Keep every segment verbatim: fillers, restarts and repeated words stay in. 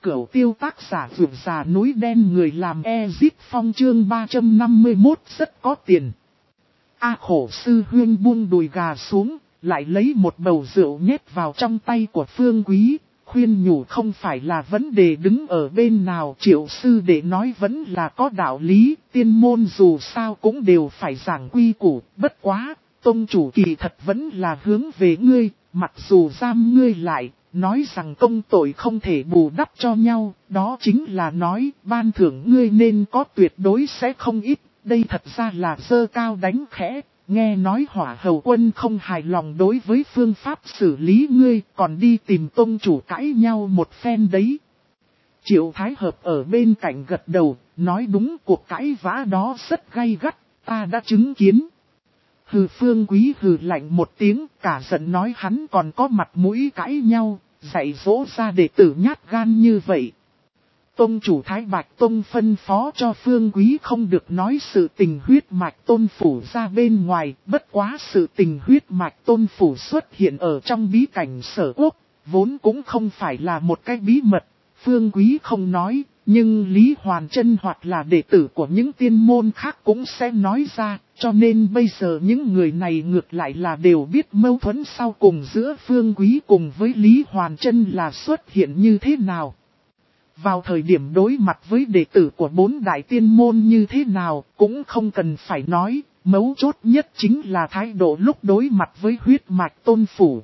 Cửu tiêu tác giả vượt già núi đen người làm Ezip Phong chương ba trăm năm mươi mốt rất có tiền. A khổ sư huyên buông đùi gà xuống, lại lấy một bầu rượu nhét vào trong tay của Phương Quý, khuyên nhủ không phải là vấn đề đứng ở bên nào. Triệu sư để nói vẫn là có đạo lý, tiên môn dù sao cũng đều phải giảng quy củ, bất quá, tông chủ kỳ thật vẫn là hướng về ngươi, mặc dù giam ngươi lại. Nói rằng công tội không thể bù đắp cho nhau, đó chính là nói ban thưởng ngươi nên có tuyệt đối sẽ không ít. Đây thật ra là dơ cao đánh khẽ, nghe nói Hỏa Hầu Quân không hài lòng đối với phương pháp xử lý ngươi, còn đi tìm tông chủ cãi nhau một phen đấy. Triệu Thái Hợp ở bên cạnh gật đầu, nói đúng, cuộc cãi vã đó rất gay gắt, ta đã chứng kiến. Hừ, Phương Quý hừ lạnh một tiếng, cả giận nói hắn còn có mặt mũi cãi nhau, dạy dỗ ra đệ tử nhát gan như vậy. Tông chủ Thái Bạch Tông phân phó cho Phương Quý không được nói sự tình huyết mạch tôn phủ ra bên ngoài, bất quá sự tình huyết mạch tôn phủ xuất hiện ở trong bí cảnh Sở Quốc, vốn cũng không phải là một cái bí mật. Phương Quý không nói, nhưng Lý Hoàn Trân hoặc là đệ tử của những tiên môn khác cũng sẽ nói ra, cho nên bây giờ những người này ngược lại là đều biết mâu thuẫn sau cùng giữa Phương Quý cùng với Lý Hoàn Trân là xuất hiện như thế nào. Vào thời điểm đối mặt với đệ tử của bốn đại tiên môn như thế nào, cũng không cần phải nói, mấu chốt nhất chính là thái độ lúc đối mặt với huyết mạch tôn phủ.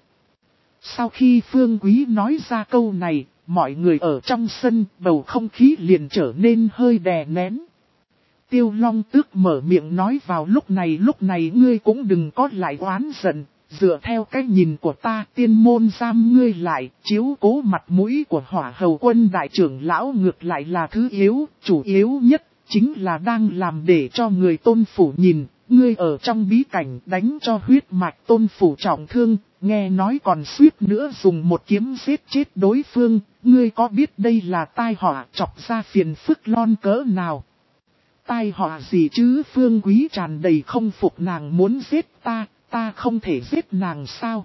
Sau khi Phương Quý nói ra câu này, mọi người ở trong sân, bầu không khí liền trở nên hơi đè nén. Tiêu Long Tước mở miệng nói vào lúc này lúc này ngươi cũng đừng có lại oán giận, dựa theo cái nhìn của ta tiên môn giam ngươi lại, chiếu cố mặt mũi của Hỏa Hầu Quân đại trưởng lão ngược lại là thứ yếu, chủ yếu nhất chính là đang làm để cho người tôn phủ nhìn, ngươi ở trong bí cảnh đánh cho huyết mạch tôn phủ trọng thương, nghe nói còn suýt nữa dùng một kiếm giết chết đối phương, ngươi có biết đây là tai họa chọc ra phiền phức lon cỡ nào? Tai họa gì chứ? Phương Quý tràn đầy không phục, nàng muốn giết ta, ta không thể giết nàng sao?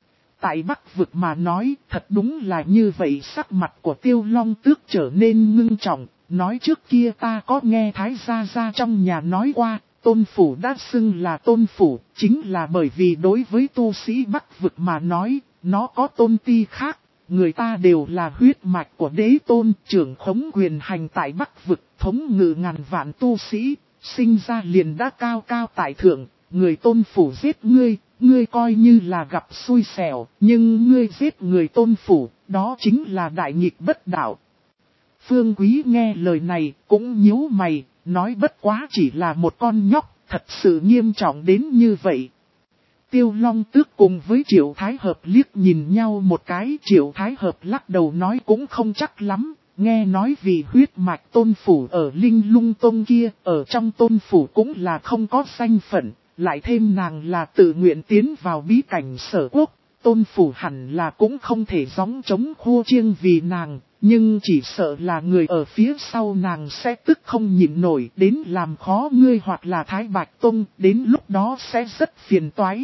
Tại Bắc Vực mà nói, thật đúng là như vậy. Sắc mặt của Tiêu Long Tước trở nên ngưng trọng, nói trước kia ta có nghe Thái Gia Gia trong nhà nói qua, tôn phủ đã xưng là tôn phủ, chính là bởi vì đối với tu sĩ Bắc Vực mà nói, nó có tôn ti khác, người ta đều là huyết mạch của đế tôn, trưởng khống quyền hành tại Bắc Vực, thống ngự ngàn vạn tu sĩ, sinh ra liền đã cao cao tại thượng, người tôn phủ giết ngươi, ngươi coi như là gặp xui xẻo, nhưng ngươi giết người tôn phủ, đó chính là đại nghịch bất đạo. Phương Quý nghe lời này cũng nhíu mày, nói bất quá chỉ là một con nhóc, thật sự nghiêm trọng đến như vậy. Tiêu Long Tước cùng với Triệu Thái Hợp liếc nhìn nhau một cái, Triệu Thái Hợp lắc đầu nói cũng không chắc lắm, nghe nói vì huyết mạch tôn phủ ở Linh Lung Tông kia, ở trong tôn phủ cũng là không có danh phận, lại thêm nàng là tự nguyện tiến vào bí cảnh Sở Quốc, tôn phủ hẳn là cũng không thể gióng chống khô chiêng vì nàng. Nhưng chỉ sợ là người ở phía sau nàng sẽ tức không nhịn nổi đến làm khó ngươi hoặc là Thái Bạch Tông, đến lúc đó sẽ rất phiền toái.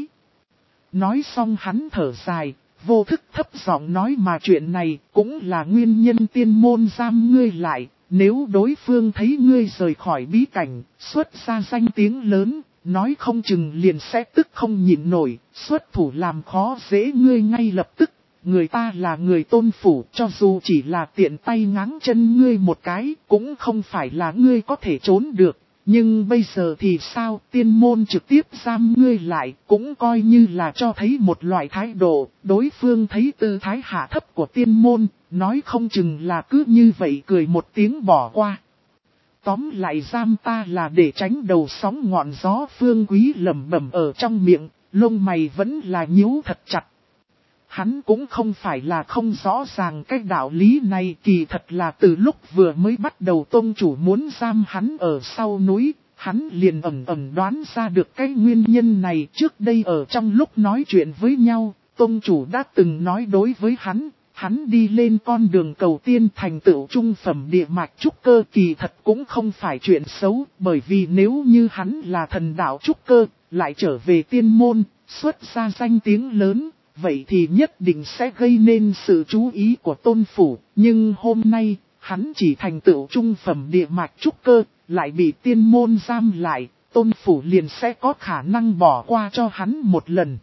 Nói xong hắn thở dài, vô thức thấp giọng nói mà chuyện này cũng là nguyên nhân tiên môn giam ngươi lại, nếu đối phương thấy ngươi rời khỏi bí cảnh, xuất ra danh tiếng lớn, nói không chừng liền sẽ tức không nhịn nổi, xuất thủ làm khó dễ ngươi ngay lập tức. Người ta là người tôn phủ, cho dù chỉ là tiện tay ngáng chân ngươi một cái, cũng không phải là ngươi có thể trốn được. Nhưng bây giờ thì sao, tiên môn trực tiếp giam ngươi lại, cũng coi như là cho thấy một loại thái độ, đối phương thấy tư thái hạ thấp của tiên môn, nói không chừng là cứ như vậy cười một tiếng bỏ qua. Tóm lại giam ta là để tránh đầu sóng ngọn gió. Phương Quý lẩm bẩm ở trong miệng, lông mày vẫn là nhíu thật chặt. Hắn cũng không phải là không rõ ràng cái đạo lý này, kỳ thật là từ lúc vừa mới bắt đầu tông chủ muốn giam hắn ở sau núi, hắn liền ẩn ẩn đoán ra được cái nguyên nhân này. Trước đây ở trong lúc nói chuyện với nhau, tông chủ đã từng nói đối với hắn, hắn đi lên con đường cầu tiên thành tựu trung phẩm địa mạch trúc cơ kỳ thật cũng không phải chuyện xấu, bởi vì nếu như hắn là thần đạo trúc cơ, lại trở về tiên môn, xuất ra danh tiếng lớn. vậy thì nhất định sẽ gây nên sự chú ý của tôn phủ. Nhưng hôm nay, hắn chỉ thành tựu trung phẩm địa mạch trúc cơ, lại bị tiên môn giam lại, tôn phủ liền sẽ có khả năng bỏ qua cho hắn một lần.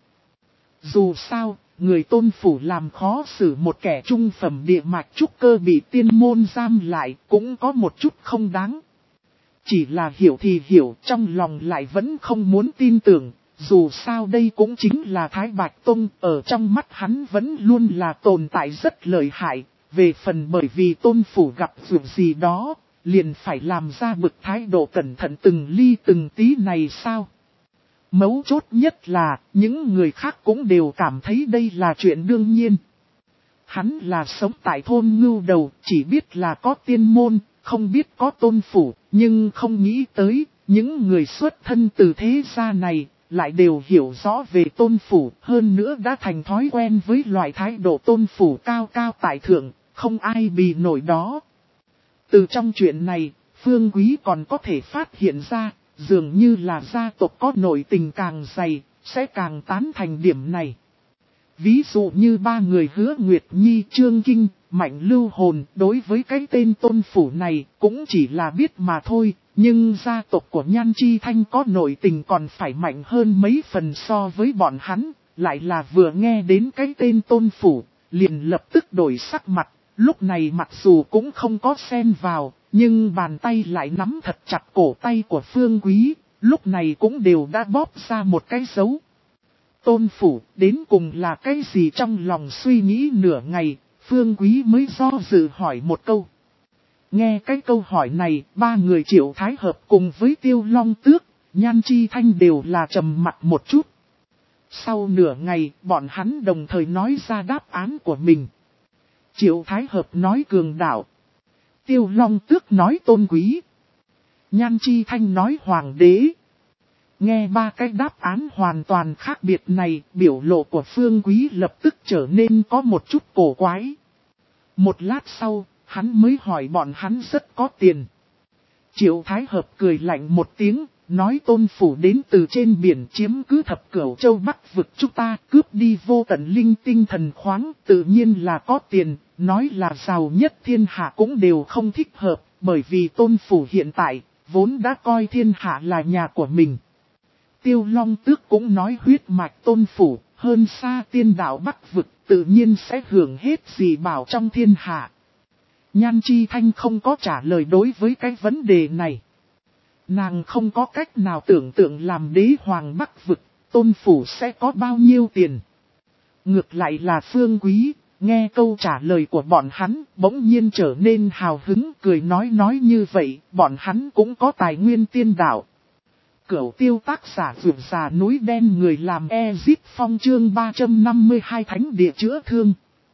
Dù sao, người tôn phủ làm khó xử một kẻ trung phẩm địa mạch trúc cơ bị tiên môn giam lại cũng có một chút không đáng. Chỉ là hiểu thì hiểu, trong lòng lại vẫn không muốn tin tưởng, dù sao đây cũng chính là Thái Bạch Tông, ở trong mắt hắn vẫn luôn là tồn tại rất lợi hại, về phần bởi vì tôn phủ gặp việc gì đó, liền phải làm ra bực thái độ cẩn thận từng ly từng tí này sao? Mấu chốt nhất là, những người khác cũng đều cảm thấy đây là chuyện đương nhiên. Hắn là sống tại thôn Ngưu Đầu, chỉ biết là có tiên môn, không biết có tôn phủ, nhưng không nghĩ tới, những người xuất thân từ thế gia này, lại đều hiểu rõ về tôn phủ, hơn nữa đã thành thói quen với loại thái độ tôn phủ cao cao tại thượng, không ai bì nổi đó. Từ trong chuyện này, Phương Quý còn có thể phát hiện ra, dường như là gia tộc có nội tình càng dày, sẽ càng tán thành điểm này. Ví dụ như ba người Hứa Nguyệt Nhi, Trương Kinh, Mạnh Lưu Hồn đối với cái tên tôn phủ này cũng chỉ là biết mà thôi, nhưng gia tộc của Nhan Chi Thanh có nội tình còn phải mạnh hơn mấy phần so với bọn hắn, lại là vừa nghe đến cái tên tôn phủ, liền lập tức đổi sắc mặt, lúc này mặc dù cũng không có xen vào, nhưng bàn tay lại nắm thật chặt cổ tay của Phương Quý, lúc này cũng đều đã bóp ra một cái dấu. Tôn phủ đến cùng là cái gì trong lòng suy nghĩ nửa ngày, Phương Quý mới do dự hỏi một câu. Nghe cái câu hỏi này, ba người Triệu Thái Hợp cùng với Tiêu Long Tước, Nhan Chi Thanh đều là trầm mặt một chút. Sau nửa ngày, bọn hắn đồng thời nói ra đáp án của mình. Triệu Thái Hợp nói cường đạo. Tiêu Long Tước nói tôn quý. Nhan Chi Thanh nói hoàng đế. Nghe ba cái đáp án hoàn toàn khác biệt này, biểu lộ của Phương Quý lập tức trở nên có một chút cổ quái. Một lát sau, hắn mới hỏi bọn hắn rất có tiền. Triệu Thái Hợp cười lạnh một tiếng, nói tôn phủ đến từ trên biển chiếm cứ thập cửu châu Bắc vực chúng ta, cướp đi vô tận linh tinh thần khoáng, tự nhiên là có tiền, nói là giàu nhất thiên hạ cũng đều không thích hợp, bởi vì tôn phủ hiện tại, vốn đã coi thiên hạ là nhà của mình. Tiêu Long Tước cũng nói huyết mạch tôn phủ, hơn xa tiên đạo Bắc vực, tự nhiên sẽ hưởng hết gì bảo trong thiên hạ. Nhan Chi Thanh không có trả lời đối với cái vấn đề này. Nàng không có cách nào tưởng tượng làm đế hoàng Bắc vực, tôn phủ sẽ có bao nhiêu tiền. Ngược lại là Phương Quý, nghe câu trả lời của bọn hắn, bỗng nhiên trở nên hào hứng, cười nói nói như vậy, bọn hắn cũng có tài nguyên tiên đạo. Cửu Tiêu tác giả vượt già núi đen người làm Ezip Phong chương ba trăm năm mươi hai thánh địa chữa thương.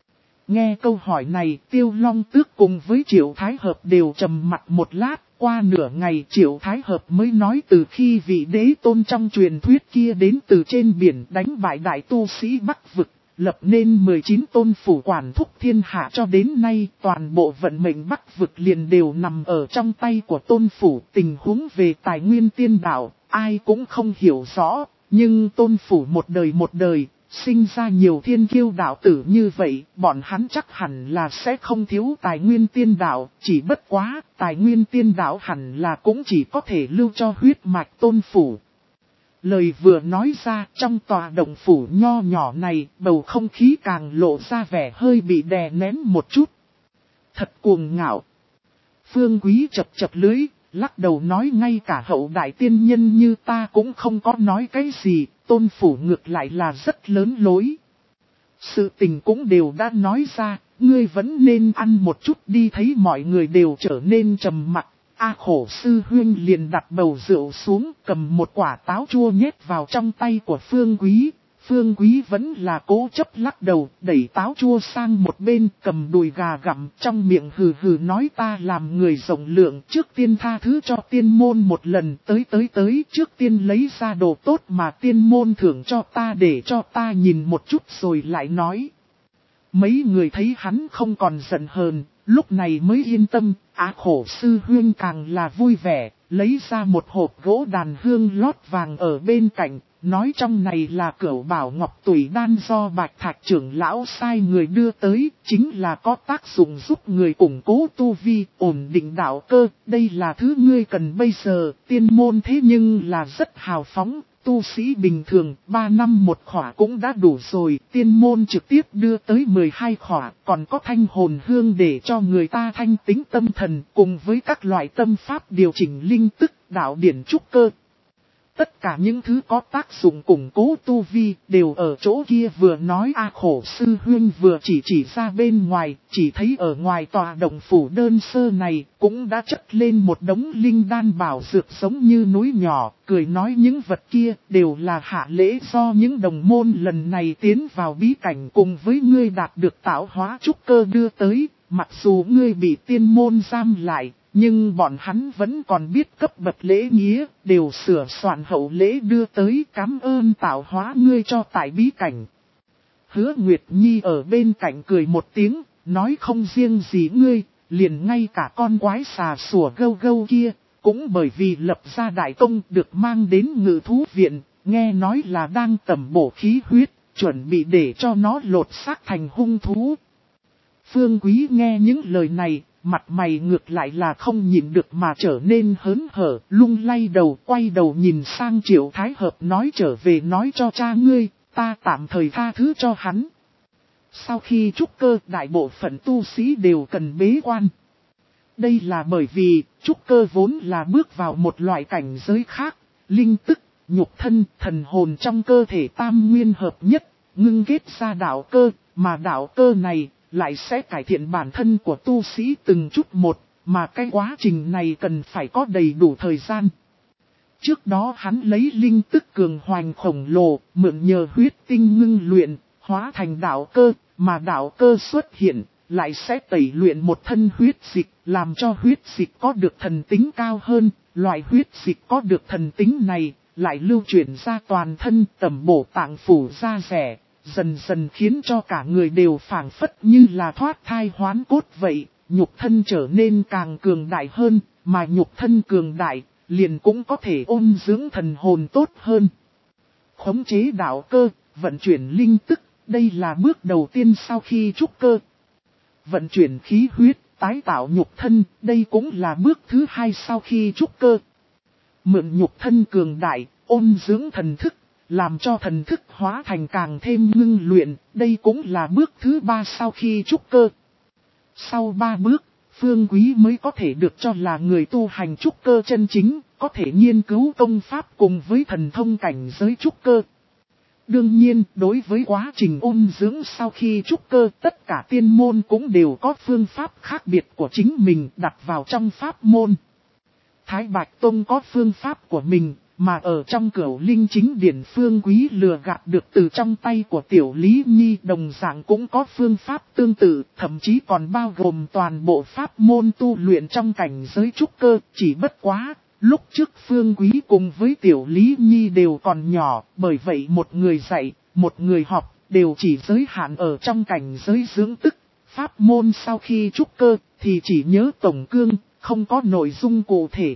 Nghe câu hỏi này, Tiêu Long Tước cùng với Triệu Thái Hợp đều trầm mặt một lát, qua nửa ngày Triệu Thái Hợp mới nói từ khi vị đế tôn trong truyền thuyết kia đến từ trên biển đánh bại đại tu sĩ Bắc vực, lập nên mười chín tôn phủ quản thúc thiên hạ cho đến nay, toàn bộ vận mệnh Bắc vực liền đều nằm ở trong tay của tôn phủ. Tình huống về tài nguyên tiên đạo, ai cũng không hiểu rõ, nhưng tôn phủ một đời một đời, sinh ra nhiều thiên kiêu đạo tử như vậy, bọn hắn chắc hẳn là sẽ không thiếu tài nguyên tiên đạo, chỉ bất quá, tài nguyên tiên đạo hẳn là cũng chỉ có thể lưu cho huyết mạch tôn phủ. Lời vừa nói ra, trong tòa động phủ nho nhỏ này, bầu không khí càng lộ ra vẻ hơi bị đè nén một chút. Thật cuồng ngạo. Phương Quý chập chập lưới, lắc đầu nói ngay cả hậu đại tiên nhân như ta cũng không có nói cái gì, tôn phủ ngược lại là rất lớn lối. Sự tình cũng đều đã nói ra, ngươi vẫn nên ăn một chút đi, thấy mọi người đều trở nên trầm mặc. A Khổ sư huynh liền đặt bầu rượu xuống, cầm một quả táo chua nhét vào trong tay của Phương Quý. Phương Quý vẫn là cố chấp lắc đầu, đẩy táo chua sang một bên, cầm đùi gà gặm, trong miệng hừ hừ nói ta làm người rộng lượng, trước tiên tha thứ cho tiên môn một lần, tới tới tới, trước tiên lấy ra đồ tốt mà tiên môn thưởng cho ta để cho ta nhìn một chút rồi lại nói. Mấy người thấy hắn không còn giận hờn, lúc này mới yên tâm. Á Khổ sư huynh càng là vui vẻ, lấy ra một hộp gỗ đàn hương lót vàng ở bên cạnh, nói trong này là Cửu Bảo Ngọc Tùy Đan do Bạch Thạch trưởng lão sai người đưa tới, chính là có tác dụng giúp người củng cố tu vi, ổn định đạo cơ, đây là thứ ngươi cần bây giờ, tiên môn thế nhưng là rất hào phóng. Tu sĩ bình thường, ba năm một khỏa cũng đã đủ rồi, tiên môn trực tiếp đưa tới mười hai khỏa, còn có thanh hồn hương để cho người ta thanh tính tâm thần, cùng với các loại tâm pháp điều chỉnh linh tức, đạo điển trúc cơ. Tất cả những thứ có tác dụng củng cố tu vi đều ở chỗ kia vừa nói A Khổ Sư Huyên vừa chỉ chỉ ra bên ngoài, chỉ thấy ở ngoài tòa động phủ đơn sơ này cũng đã chất lên một đống linh đan bảo dược giống như núi nhỏ, cười nói những vật kia đều là hạ lễ do những đồng môn lần này tiến vào bí cảnh cùng với ngươi đạt được tạo hóa trúc cơ đưa tới, mặc dù ngươi bị tiên môn giam lại. Nhưng bọn hắn vẫn còn biết cấp bậc lễ nghĩa, đều sửa soạn hậu lễ đưa tới cảm ơn tạo hóa ngươi cho tại bí cảnh. Hứa Nguyệt Nhi ở bên cạnh cười một tiếng, nói không riêng gì ngươi, liền ngay cả con quái xà sủa gâu gâu kia, cũng bởi vì lập ra đại công được mang đến ngự thú viện, nghe nói là đang tẩm bổ khí huyết, chuẩn bị để cho nó lột xác thành hung thú. Phương Quý nghe những lời này. Mặt mày ngược lại là không nhịn được mà trở nên hớn hở, lung lay đầu, quay đầu nhìn sang Triệu Thái Hợp nói trở về nói cho cha ngươi, ta tạm thời tha thứ cho hắn. Sau khi trúc cơ, đại bộ phận tu sĩ đều cần bế quan. Đây là bởi vì, trúc cơ vốn là bước vào một loại cảnh giới khác, linh tức, nhục thân, thần hồn trong cơ thể tam nguyên hợp nhất, ngưng kết ra đạo cơ, mà đạo cơ này lại sẽ cải thiện bản thân của tu sĩ từng chút một, mà cái quá trình này cần phải có đầy đủ thời gian. Trước đó hắn lấy linh tức cường hoành khổng lồ, mượn nhờ huyết tinh ngưng luyện, hóa thành đạo cơ, mà đạo cơ xuất hiện, lại sẽ tẩy luyện một thân huyết dịch, làm cho huyết dịch có được thần tính cao hơn, loại huyết dịch có được thần tính này, lại lưu chuyển ra toàn thân tẩm bổ tạng phủ da rẻ. Dần dần khiến cho cả người đều phảng phất như là thoát thai hoán cốt vậy, nhục thân trở nên càng cường đại hơn, mà nhục thân cường đại, liền cũng có thể ôn dưỡng thần hồn tốt hơn. Khống chế đạo cơ, vận chuyển linh tức, đây là bước đầu tiên sau khi trúc cơ. Vận chuyển khí huyết, tái tạo nhục thân, đây cũng là bước thứ hai sau khi trúc cơ. Mượn nhục thân cường đại, ôn dưỡng thần thức. Làm cho thần thức hóa thành càng thêm ngưng luyện, đây cũng là bước thứ ba sau khi trúc cơ. Sau ba bước, Phương Quý mới có thể được cho là người tu hành trúc cơ chân chính, có thể nghiên cứu công pháp cùng với thần thông cảnh giới trúc cơ. Đương nhiên, đối với quá trình ôn dưỡng sau khi trúc cơ, tất cả tiên môn cũng đều có phương pháp khác biệt của chính mình đặt vào trong pháp môn. Thái Bạch Tông có phương pháp của mình. Mà ở trong Cửu Linh Chính Điển Phương Quý lừa gạt được từ trong tay của Tiểu Lý Nhi đồng dạng cũng có phương pháp tương tự, thậm chí còn bao gồm toàn bộ pháp môn tu luyện trong cảnh giới trúc cơ, chỉ bất quá. Lúc trước Phương Quý cùng với Tiểu Lý Nhi đều còn nhỏ, bởi vậy một người dạy, một người học, đều chỉ giới hạn ở trong cảnh giới dưỡng tức. Pháp môn sau khi trúc cơ thì chỉ nhớ tổng cương, không có nội dung cụ thể.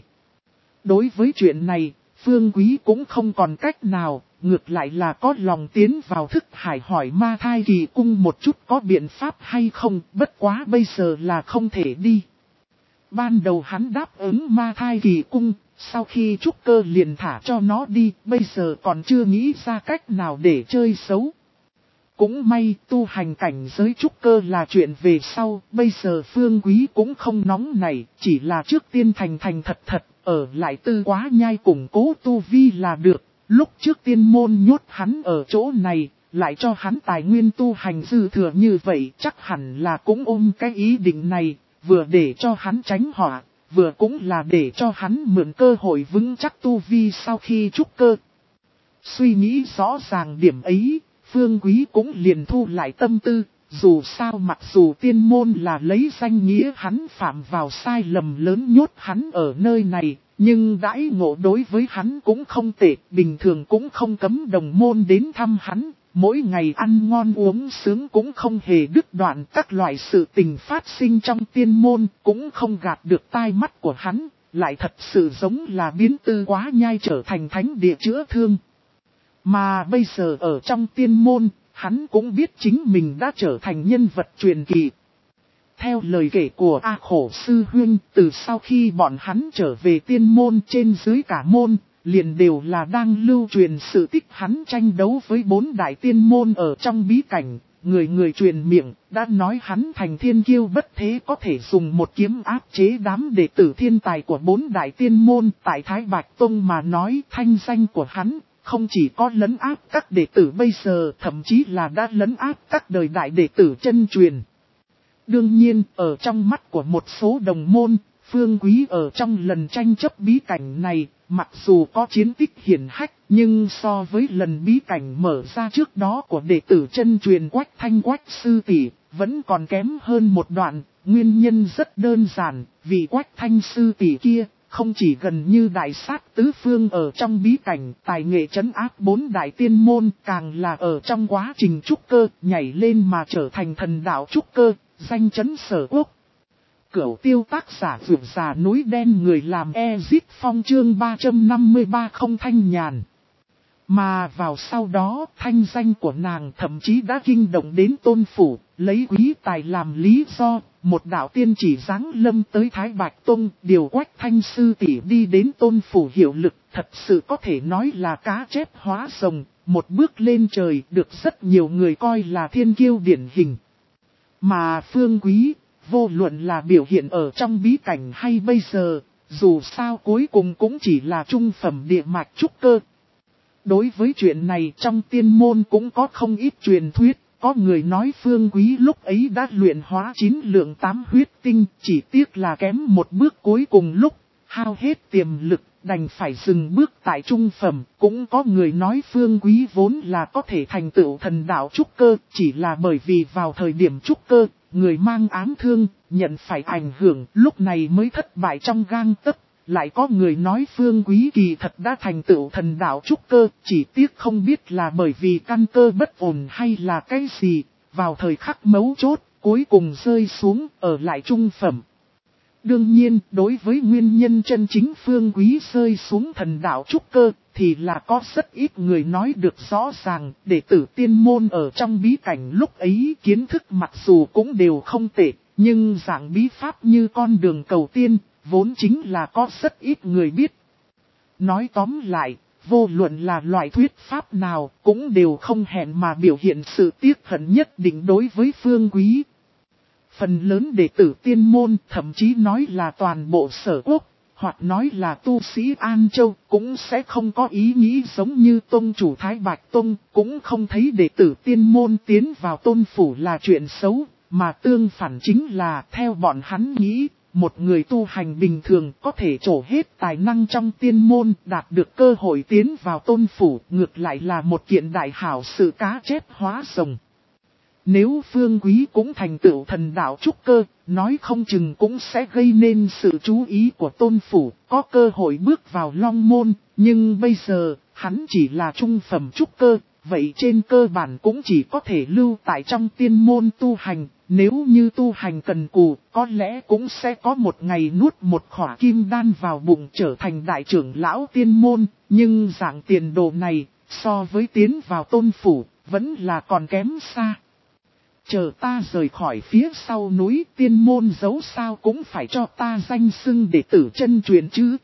Đối với chuyện này, Phương Quý cũng không còn cách nào, ngược lại là có lòng tiến vào thức hải hỏi Ma Thai Kỳ Cung một chút có biện pháp hay không, bất quá bây giờ là không thể đi. Ban đầu hắn đáp ứng Ma Thai Kỳ Cung, sau khi trúc cơ liền thả cho nó đi, bây giờ còn chưa nghĩ ra cách nào để chơi xấu. Cũng may tu hành cảnh giới trúc cơ là chuyện về sau, bây giờ Phương Quý cũng không nóng này, chỉ là trước tiên thành thành thật thật, ở lại Tư Quá Nhai củng cố tu vi là được. Lúc trước tiên môn nhốt hắn ở chỗ này, lại cho hắn tài nguyên tu hành dư thừa như vậy, chắc hẳn là cũng ôm cái ý định này, vừa để cho hắn tránh họa, vừa cũng là để cho hắn mượn cơ hội vững chắc tu vi sau khi trúc cơ. Suy nghĩ rõ ràng điểm ấy, Phương Quý cũng liền thu lại tâm tư, dù sao mặc dù tiên môn là lấy danh nghĩa hắn phạm vào sai lầm lớn nhốt hắn ở nơi này, nhưng đãi ngộ đối với hắn cũng không tệ, bình thường cũng không cấm đồng môn đến thăm hắn, mỗi ngày ăn ngon uống sướng cũng không hề đứt đoạn, các loại sự tình phát sinh trong tiên môn cũng không gạt được tai mắt của hắn, lại thật sự giống là biến Tư Quá Nhai trở thành thánh địa chữa thương. Mà bây giờ ở trong tiên môn, hắn cũng biết chính mình đã trở thành nhân vật truyền kỳ. Theo lời kể của A Khổ Sư Huynh, từ sau khi bọn hắn trở về tiên môn trên dưới cả môn, liền đều là đang lưu truyền sự tích hắn tranh đấu với bốn đại tiên môn ở trong bí cảnh. Người người truyền miệng, đã nói hắn thành thiên kiêu bất thế, có thể dùng một kiếm áp chế đám đệ tử thiên tài của bốn đại tiên môn. Tại Thái Bạch Tông mà nói, thanh danh của hắn không chỉ có lấn áp các đệ tử bây giờ, thậm chí là đã lấn áp các đời đại đệ tử chân truyền. Đương nhiên, ở trong mắt của một số đồng môn, Phương Quý ở trong lần tranh chấp bí cảnh này, mặc dù có chiến tích hiển hách, nhưng so với lần bí cảnh mở ra trước đó của đệ tử chân truyền Quách Thanh Quách Sư Tỷ, vẫn còn kém hơn một đoạn. Nguyên nhân rất đơn giản, vì Quách Thanh Sư Tỷ kia, không chỉ gần như đại sát tứ phương ở trong bí cảnh, tài nghệ trấn áp bốn đại tiên môn, càng là ở trong quá trình trúc cơ, nhảy lên mà trở thành thần đạo trúc cơ, danh chấn sở quốc. Cửu tiêu tác giả vượt già núi đen người làm Ezit Phong chương ba trăm năm mươi ba không thanh nhàn. Mà vào sau đó, thanh danh của nàng thậm chí đã kinh động đến Tôn Phủ, lấy quý tài làm lý do, một đạo tiên chỉ giáng lâm tới Thái Bạch Tông, điều Quách Thanh Sư Tỷ đi đến Tôn Phủ hiệu lực, thật sự có thể nói là cá chép hóa rồng, một bước lên trời, được rất nhiều người coi là thiên kiêu điển hình. Mà Phương Quý, vô luận là biểu hiện ở trong bí cảnh hay bây giờ, dù sao cuối cùng cũng chỉ là trung phẩm địa mạch trúc cơ. Đối với chuyện này trong tiên môn cũng có không ít truyền thuyết, có người nói Phương Quý lúc ấy đã luyện hóa chín lượng tám huyết tinh, chỉ tiếc là kém một bước cuối cùng lúc, hao hết tiềm lực, đành phải dừng bước tại trung phẩm. Cũng có người nói Phương Quý vốn là có thể thành tựu thần đạo trúc cơ, chỉ là bởi vì vào thời điểm trúc cơ, người mang ám thương, nhận phải ảnh hưởng, lúc này mới thất bại trong gang tấc. Lại có người nói Phương Quý kỳ thật đã thành tựu thần đạo trúc cơ, chỉ tiếc không biết là bởi vì căn cơ bất ổn hay là cái gì, vào thời khắc mấu chốt, cuối cùng rơi xuống, ở lại trung phẩm. Đương nhiên, đối với nguyên nhân chân chính Phương Quý rơi xuống thần đạo trúc cơ, thì là có rất ít người nói được rõ ràng, đệ tử tiên môn ở trong bí cảnh lúc ấy kiến thức mặc dù cũng đều không tệ, nhưng dạng bí pháp như con đường cầu tiên, vốn chính là có rất ít người biết. Nói tóm lại, vô luận là loại thuyết pháp nào cũng đều không hẹn mà biểu hiện sự tiếc hận nhất định đối với Phương Quý. Phần lớn đệ tử tiên môn, thậm chí nói là toàn bộ sở quốc, hoặc nói là tu sĩ An Châu, cũng sẽ không có ý nghĩ giống như Tông chủ Thái Bạch Tông, cũng không thấy đệ tử tiên môn tiến vào Tôn Phủ là chuyện xấu, mà tương phản chính là theo bọn hắn nghĩ. Một người tu hành bình thường có thể trổ hết tài năng trong tiên môn, đạt được cơ hội tiến vào Tôn Phủ, ngược lại là một kiện đại hảo sự cá chép hóa rồng. Nếu Phương Quý cũng thành tựu thần đạo trúc cơ, nói không chừng cũng sẽ gây nên sự chú ý của Tôn Phủ, có cơ hội bước vào Long Môn, nhưng bây giờ, hắn chỉ là trung phẩm trúc cơ, vậy trên cơ bản cũng chỉ có thể lưu tại trong tiên môn tu hành. Nếu như tu hành cần cù, có lẽ cũng sẽ có một ngày nuốt một khỏa kim đan vào bụng trở thành đại trưởng lão tiên môn, nhưng dạng tiền đồ này, so với tiến vào Tôn Phủ, vẫn là còn kém xa. Chờ ta rời khỏi phía sau núi, tiên môn dấu sao cũng phải cho ta danh xưng đệ tử chân truyền chứ.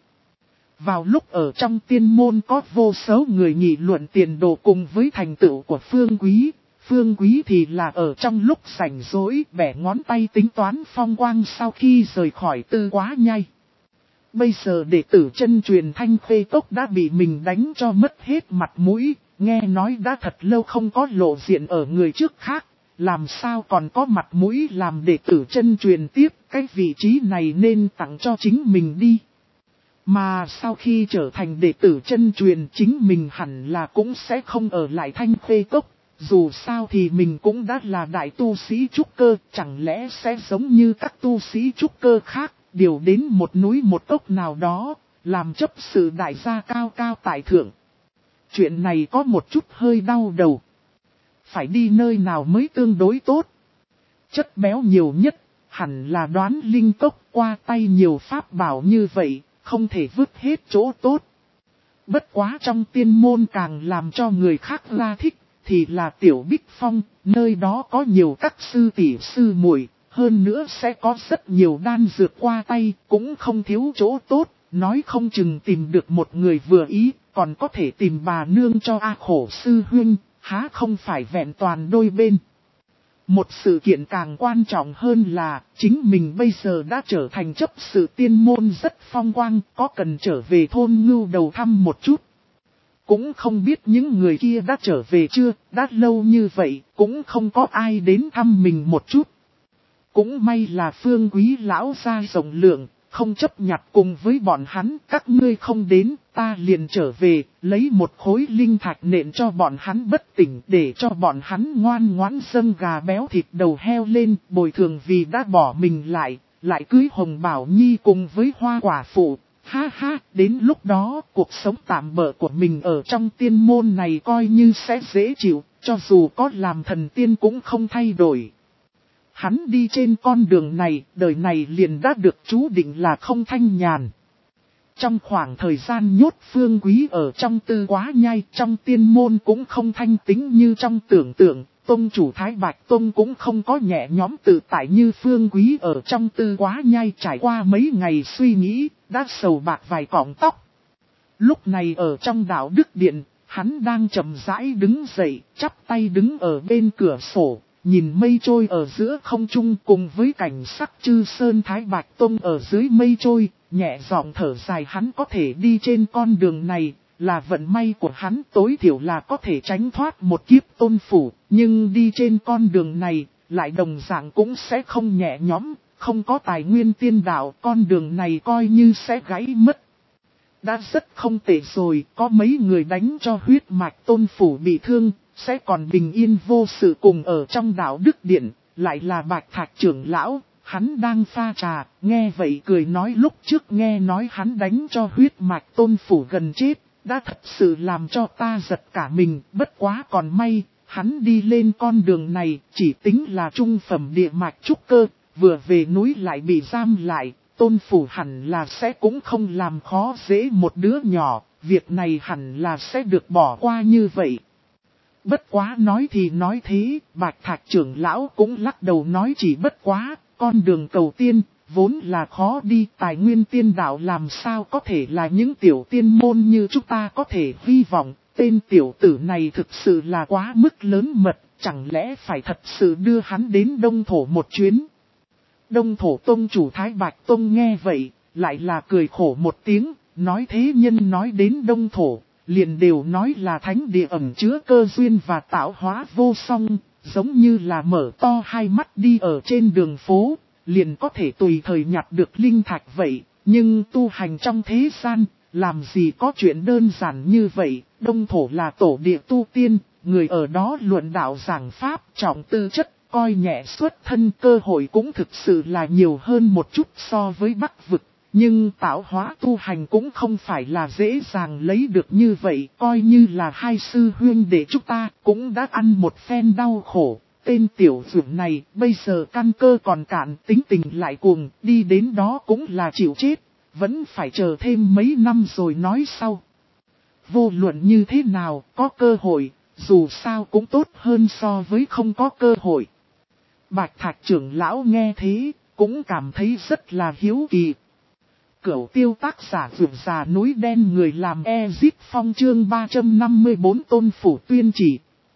Vào lúc ở trong tiên môn có vô số người nghị luận tiền đồ cùng với thành tựu của Phương Quý. Phương Quý thì là ở trong lúc rảnh rỗi bẻ ngón tay tính toán phong quang sau khi rời khỏi Tư Quá Nhai. Bây giờ đệ tử chân truyền Thanh Khê Cốc đã bị mình đánh cho mất hết mặt mũi, nghe nói đã thật lâu không có lộ diện ở người trước khác, làm sao còn có mặt mũi làm đệ tử chân truyền tiếp, cái vị trí này nên tặng cho chính mình đi. Mà sau khi trở thành đệ tử chân truyền chính mình hẳn là cũng sẽ không ở lại Thanh Khê Cốc. Dù sao thì mình cũng đã là đại tu sĩ trúc cơ, chẳng lẽ sẽ giống như các tu sĩ trúc cơ khác, điều đến một núi một cốc nào đó, làm chấp sự đại gia cao cao tại thượng. Chuyện này có một chút hơi đau đầu. Phải đi nơi nào mới tương đối tốt? Chất béo nhiều nhất, hẳn là Đoán Linh Cốc, qua tay nhiều pháp bảo như vậy, không thể vứt hết chỗ tốt. Bất quá trong tiên môn càng làm cho người khác la thích, thì là Tiểu Bích Phong, nơi đó có nhiều các sư tỷ sư muội, hơn nữa sẽ có rất nhiều đan dược qua tay, cũng không thiếu chỗ tốt, nói không chừng tìm được một người vừa ý, còn có thể tìm bà nương cho A Khổ sư huynh, há không phải vẹn toàn đôi bên. Một sự kiện càng quan trọng hơn là, chính mình bây giờ đã trở thành chấp sự tiên môn rất phong quang, có cần trở về thôn ngưu đầu thăm một chút. Cũng không biết những người kia đã trở về chưa, đã lâu như vậy, cũng không có ai đến thăm mình một chút. Cũng may là Phương Quý lão gia rộng lượng, không chấp nhặt cùng với bọn hắn, các ngươi không đến, ta liền trở về, lấy một khối linh thạch nện cho bọn hắn bất tỉnh, để cho bọn hắn ngoan ngoãn dâng gà béo thịt đầu heo lên, bồi thường vì đã bỏ mình lại, lại cưới Hồng Bảo Nhi cùng với Hoa Quả Phụ. Ha ha, đến lúc đó, cuộc sống tạm bợ của mình ở trong tiên môn này coi như sẽ dễ chịu, cho dù có làm thần tiên cũng không thay đổi. Hắn đi trên con đường này, đời này liền đã được chú định là không thanh nhàn. Trong khoảng thời gian nhốt Phương Quý ở trong Tư Quá Nhai, trong tiên môn cũng không thanh tính như trong tưởng tượng, tông chủ Thái Bạch Tông cũng không có nhẹ nhóm tự tại như Phương Quý ở trong Tư Quá Nhai, trải qua mấy ngày suy nghĩ, đã sầu bạc vài cọng tóc. Lúc này ở trong Đạo Đức Điện, hắn đang chậm rãi đứng dậy, chắp tay đứng ở bên cửa sổ. Nhìn mây trôi ở giữa không trung cùng với cảnh sắc Chư Sơn Thái Bạch Tông ở dưới mây trôi, nhẹ giọng thở dài, hắn có thể đi trên con đường này, là vận may của hắn, tối thiểu là có thể tránh thoát một kiếp tôn phủ, nhưng đi trên con đường này, lại đồng dạng cũng sẽ không nhẹ nhõm, không có tài nguyên tiên đạo, con đường này coi như sẽ gãy mất. Đã rất không tệ rồi, có mấy người đánh cho huyết mạch tôn phủ bị thương, sẽ còn bình yên vô sự cùng ở trong Đạo Đức Điện, lại là Bạch Thạch trưởng lão, hắn đang pha trà, nghe vậy cười nói lúc trước nghe nói hắn đánh cho huyết mạch tôn phủ gần chết, đã thật sự làm cho ta giật cả mình, bất quá còn may, hắn đi lên con đường này, chỉ tính là trung phẩm địa mạch trúc cơ, vừa về núi lại bị giam lại, tôn phủ hẳn là sẽ cũng không làm khó dễ một đứa nhỏ, việc này hẳn là sẽ được bỏ qua như vậy. Bất quá nói thì nói thế, Bạch Thạch trưởng lão cũng lắc đầu nói chỉ bất quá, con đường cầu tiên, vốn là khó đi, tài nguyên tiên đạo làm sao có thể là những tiểu tiên môn như chúng ta có thể hy vọng, tên tiểu tử này thực sự là quá mức lớn mật, chẳng lẽ phải thật sự đưa hắn đến Đông Thổ một chuyến. Đông Thổ Tông chủ Thái Bạch Tông nghe vậy, lại là cười khổ một tiếng, nói thế nhân nói đến Đông Thổ. Liền đều nói là thánh địa ẩn chứa cơ duyên và tạo hóa vô song, giống như là mở to hai mắt đi ở trên đường phố, liền có thể tùy thời nhặt được linh thạch vậy, nhưng tu hành trong thế gian, làm gì có chuyện đơn giản như vậy, Đông Thổ là tổ địa tu tiên, người ở đó luận đạo giảng pháp trọng tư chất, coi nhẹ xuất thân cơ hội cũng thực sự là nhiều hơn một chút so với Bắc vực. Nhưng tạo hóa tu hành cũng không phải là dễ dàng lấy được như vậy, coi như là hai sư huynh đệ chúng ta cũng đã ăn một phen đau khổ. Tên tiểu dưỡng này bây giờ căn cơ còn cạn, tính tình lại cuồng, đi đến đó cũng là chịu chết, vẫn phải chờ thêm mấy năm rồi nói sau. Vô luận như thế nào, có cơ hội, dù sao cũng tốt hơn so với không có cơ hội. Bạch Thạch trưởng lão nghe thế, cũng cảm thấy rất là hiếu kỳ. Cửu tiêu tác giả vượt già núi đen người làm Ezip Phong chương ba trăm năm mươi bốn tôn phủ tuyên chỉ.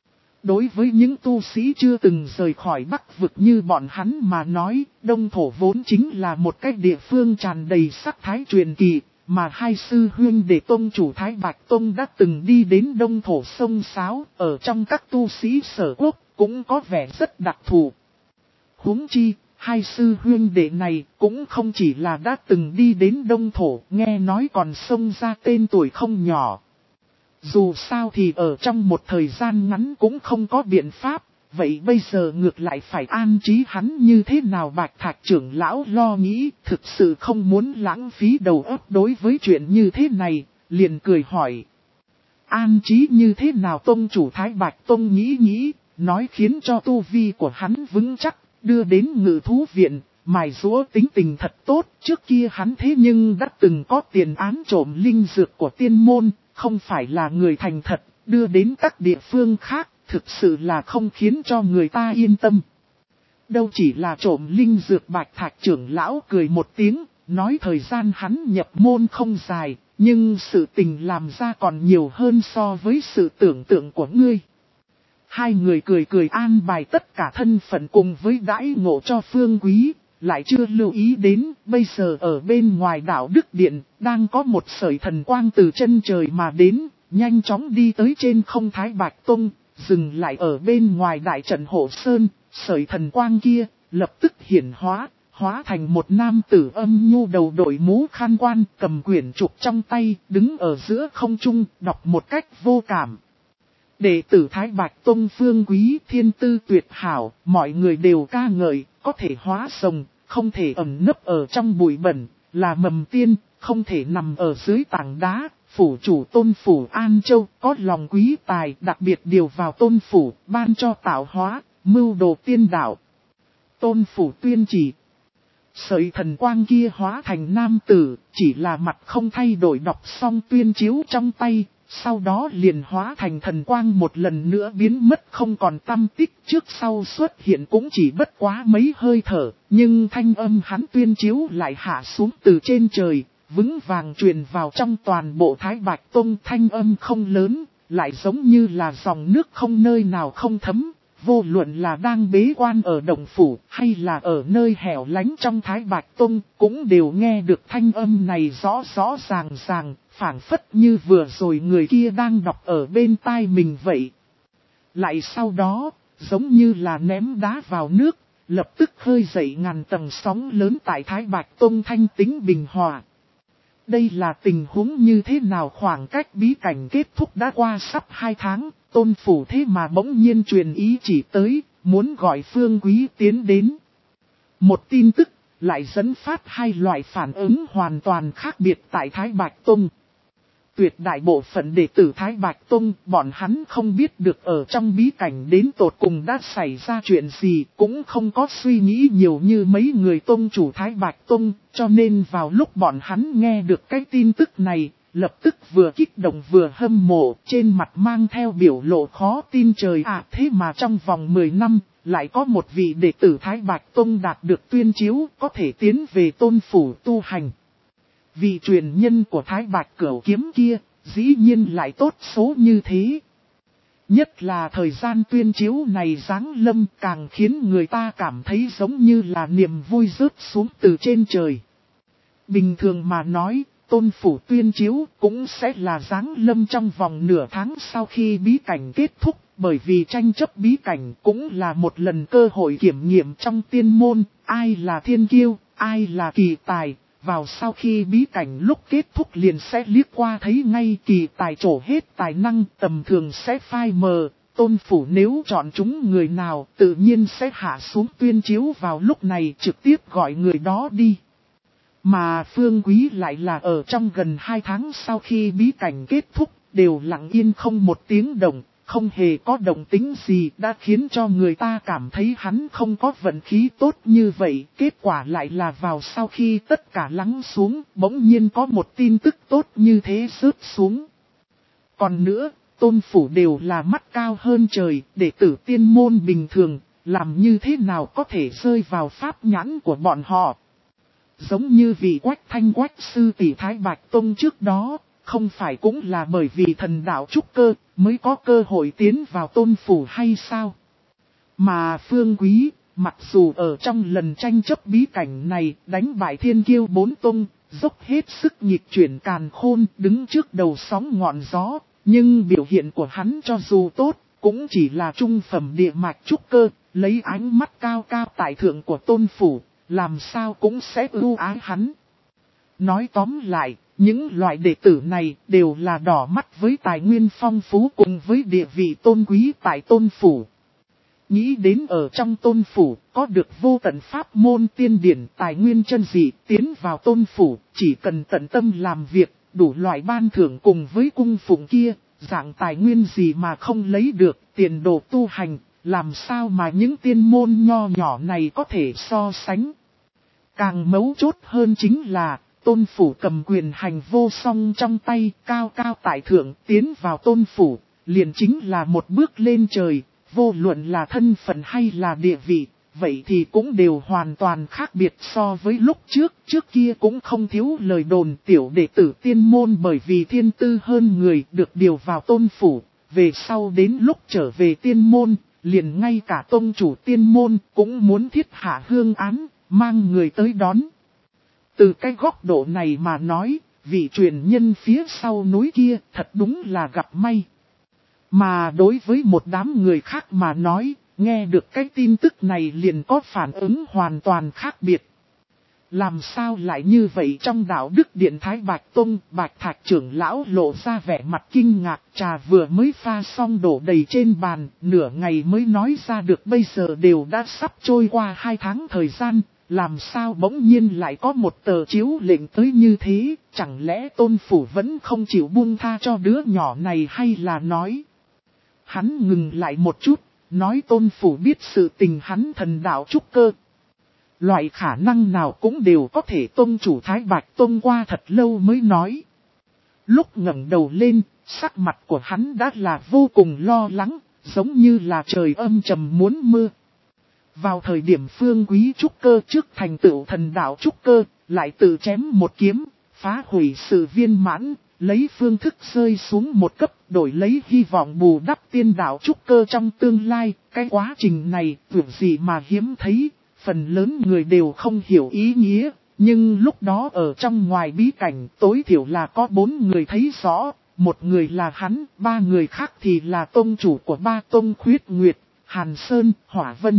Đối với những tu sĩ chưa từng rời khỏi Bắc vực như bọn hắn mà nói, Đông Thổ vốn chính là một cái địa phương tràn đầy sắc thái truyền kỳ, mà hai sư huynh đệ tông chủ Thái Bạch Tông đã từng đi đến Đông Thổ sông Sáo, ở trong các tu sĩ sở quốc, cũng có vẻ rất đặc thù. Huống chi, hai sư huynh đệ này cũng không chỉ là đã từng đi đến Đông Thổ, nghe nói còn xông ra tên tuổi không nhỏ. Dù sao thì ở trong một thời gian ngắn cũng không có biện pháp, vậy bây giờ ngược lại phải an trí hắn như thế nào? Bạch Thạch trưởng lão lo nghĩ, thực sự không muốn lãng phí đầu óc đối với chuyện như thế này, liền cười hỏi. An trí như thế nào? Tông chủ Thái Bạch Tông nghĩ nghĩ, nói khiến cho tu vi của hắn vững chắc, đưa đến Ngự thú viện, mài giũa tính tình thật tốt. Trước kia hắn thế nhưng đã từng có tiền án trộm linh dược của tiên môn, không phải là người thành thật, đưa đến các địa phương khác, thực sự là không khiến cho người ta yên tâm. Đâu chỉ là trộm linh dược. Bạch Thạch trưởng lão cười một tiếng, nói thời gian hắn nhập môn không dài, nhưng sự tình làm ra còn nhiều hơn so với sự tưởng tượng của ngươi. Hai người cười cười an bài tất cả thân phận cùng với đãi ngộ cho Phương Quý, lại chưa lưu ý đến, bây giờ ở bên ngoài đảo Đức Điện, đang có một sợi thần quang từ chân trời mà đến, nhanh chóng đi tới trên không Thái Bạch Tông, dừng lại ở bên ngoài đại trận Hộ Sơn, sợi thần quang kia, lập tức hiển hóa, hóa thành một nam tử âm nhu đầu đội mũ khăn quan, cầm quyển trục trong tay, đứng ở giữa không trung, đọc một cách vô cảm. Đệ tử Thái Bạch Tông Phương Quý, thiên tư tuyệt hảo, mọi người đều ca ngợi, có thể hóa rồng, không thể ẩn nấp ở trong bụi bẩn, là mầm tiên, không thể nằm ở dưới tảng đá. Phủ chủ Tôn Phủ An Châu có lòng quý tài, đặc biệt điều vào Tôn Phủ, ban cho tạo hóa, mưu đồ tiên đạo. Tôn Phủ tuyên chỉ. Sợi thần quang kia hóa thành nam tử, chỉ là mặt không thay đổi, đọc xong tuyên chiếu trong tay, sau đó liền hóa thành thần quang một lần nữa biến mất không còn tăm tích. Trước sau xuất hiện cũng chỉ bất quá mấy hơi thở, nhưng thanh âm hắn tuyên chiếu lại hạ xuống từ trên trời, vững vàng truyền vào trong toàn bộ Thái Bạch Tông. Thanh âm không lớn, lại giống như là dòng nước không nơi nào không thấm. Vô luận là đang bế quan ở động phủ hay là ở nơi hẻo lánh trong Thái Bạch Tông, cũng đều nghe được thanh âm này rõ rõ ràng ràng, phảng phất như vừa rồi người kia đang đọc ở bên tai mình vậy. Lại sau đó, giống như là ném đá vào nước, lập tức khơi dậy ngàn tầng sóng lớn tại Thái Bạch Tông. Thanh tĩnh bình hòa. Đây là tình huống như thế nào? Khoảng cách bí cảnh kết thúc đã qua sắp hai tháng, Tôn Phủ thế mà bỗng nhiên truyền ý chỉ tới, muốn gọi Phương Quý tiến đến. Một tin tức, lại dẫn phát hai loại phản ứng hoàn toàn khác biệt tại Thái Bạch Tông. Tuyệt đại bộ phận đệ tử Thái Bạch Tông, bọn hắn không biết được ở trong bí cảnh đến tột cùng đã xảy ra chuyện gì, cũng không có suy nghĩ nhiều như mấy người tông chủ Thái Bạch Tông, cho nên vào lúc bọn hắn nghe được cái tin tức này, lập tức vừa kích động vừa hâm mộ, trên mặt mang theo biểu lộ khó tin. Trời ạ, thế mà trong vòng mười năm, lại có một vị đệ tử Thái Bạch Tông đạt được tuyên chiếu, có thể tiến về Tôn Phủ tu hành. Vị truyền nhân của Thái Bạch Cửu Kiếm kia, dĩ nhiên lại tốt số như thế. Nhất là thời gian tuyên chiếu này giáng lâm, càng khiến người ta cảm thấy giống như là niềm vui rớt xuống từ trên trời. Bình thường mà nói, Tôn Phủ tuyên chiếu cũng sẽ là giáng lâm trong vòng nửa tháng sau khi bí cảnh kết thúc, bởi vì tranh chấp bí cảnh cũng là một lần cơ hội kiểm nghiệm trong tiên môn, ai là thiên kiêu, ai là kỳ tài. Vào sau khi bí cảnh lúc kết thúc liền sẽ liếc qua thấy ngay kỳ tài trổ hết tài năng, tầm thường sẽ phai mờ. Tôn Phủ nếu chọn chúng người nào tự nhiên sẽ hạ xuống tuyên chiếu vào lúc này, trực tiếp gọi người đó đi. Mà Phương Quý lại là ở trong gần hai tháng sau khi bí cảnh kết thúc, đều lặng yên không một tiếng động, không hề có động tính gì, đã khiến cho người ta cảm thấy hắn không có vận khí tốt như vậy. Kết quả lại là vào sau khi tất cả lắng xuống, bỗng nhiên có một tin tức tốt như thế rớt xuống. Còn nữa, Tôn Phủ đều là mắt cao hơn trời, đệ tử tiên môn bình thường, làm như thế nào có thể rơi vào pháp nhãn của bọn họ. Giống như vị Quách Thanh Quách sư tỷ Thái Bạch Tông trước đó, không phải cũng là bởi vì thần đạo trúc cơ mới có cơ hội tiến vào Tôn Phủ hay sao? Mà Phương Quý, mặc dù ở trong lần tranh chấp bí cảnh này đánh bại thiên kiêu bốn tông, dốc hết sức nghịch chuyển càn khôn, đứng trước đầu sóng ngọn gió, nhưng biểu hiện của hắn cho dù tốt, cũng chỉ là trung phẩm địa mạch trúc cơ, lấy ánh mắt cao cao tại thượng của Tôn Phủ, làm sao cũng sẽ ưu ái hắn. Nói tóm lại, những loại đệ tử này đều là đỏ mắt với tài nguyên phong phú cùng với địa vị tôn quý tại Tôn Phủ. Nghĩ đến ở trong Tôn Phủ có được vô tận pháp môn tiên điển, tài nguyên chân dị, tiến vào Tôn Phủ chỉ cần tận tâm làm việc, đủ loại ban thưởng cùng với cung phụng kia, dạng tài nguyên gì mà không lấy được, tiền đồ tu hành, làm sao mà những tiên môn nho nhỏ này có thể so sánh. Càng mấu chốt hơn chính là, Tôn phủ cầm quyền hành vô song trong tay, cao cao tại thượng, tiến vào tôn phủ, liền chính là một bước lên trời, vô luận là thân phận hay là địa vị, vậy thì cũng đều hoàn toàn khác biệt so với lúc trước, trước kia cũng không thiếu lời đồn tiểu đệ tử tiên môn bởi vì thiên tư hơn người được điều vào tôn phủ, về sau đến lúc trở về tiên môn, liền ngay cả tôn chủ tiên môn cũng muốn thiết hạ hương án, mang người tới đón. Từ cái góc độ này mà nói, vị truyền nhân phía sau núi kia thật đúng là gặp may. Mà đối với một đám người khác mà nói, nghe được cái tin tức này liền có phản ứng hoàn toàn khác biệt. Làm sao lại như vậy trong đạo đức điện Thái Bạch Tông, Bạch Thạch trưởng lão lộ ra vẻ mặt kinh ngạc, trà vừa mới pha xong đổ đầy trên bàn, nửa ngày mới nói ra được bây giờ đều đã sắp trôi qua hai tháng thời gian, làm sao bỗng nhiên lại có một tờ chiếu lệnh tới như thế, chẳng lẽ tôn phủ vẫn không chịu buông tha cho đứa nhỏ này hay là nói. Hắn ngừng lại một chút, nói tôn phủ biết sự tình hắn thần đạo trúc cơ. Loại khả năng nào cũng đều có thể tôn chủ Thái Bạch Tông qua thật lâu mới nói. Lúc ngẩng đầu lên, sắc mặt của hắn đã là vô cùng lo lắng, giống như là trời âm trầm muốn mưa. Vào thời điểm Phương Quý trúc cơ trước thành tựu thần đạo trúc cơ, lại tự chém một kiếm, phá hủy sự viên mãn, lấy phương thức rơi xuống một cấp, đổi lấy hy vọng bù đắp tiên đạo trúc cơ trong tương lai. Cái quá trình này, tưởng gì mà hiếm thấy, phần lớn người đều không hiểu ý nghĩa, nhưng lúc đó ở trong ngoài bí cảnh tối thiểu là có bốn người thấy rõ, một người là hắn, ba người khác thì là tông chủ của ba tông Khuyết Nguyệt, Hàn Sơn, Hỏa Vân.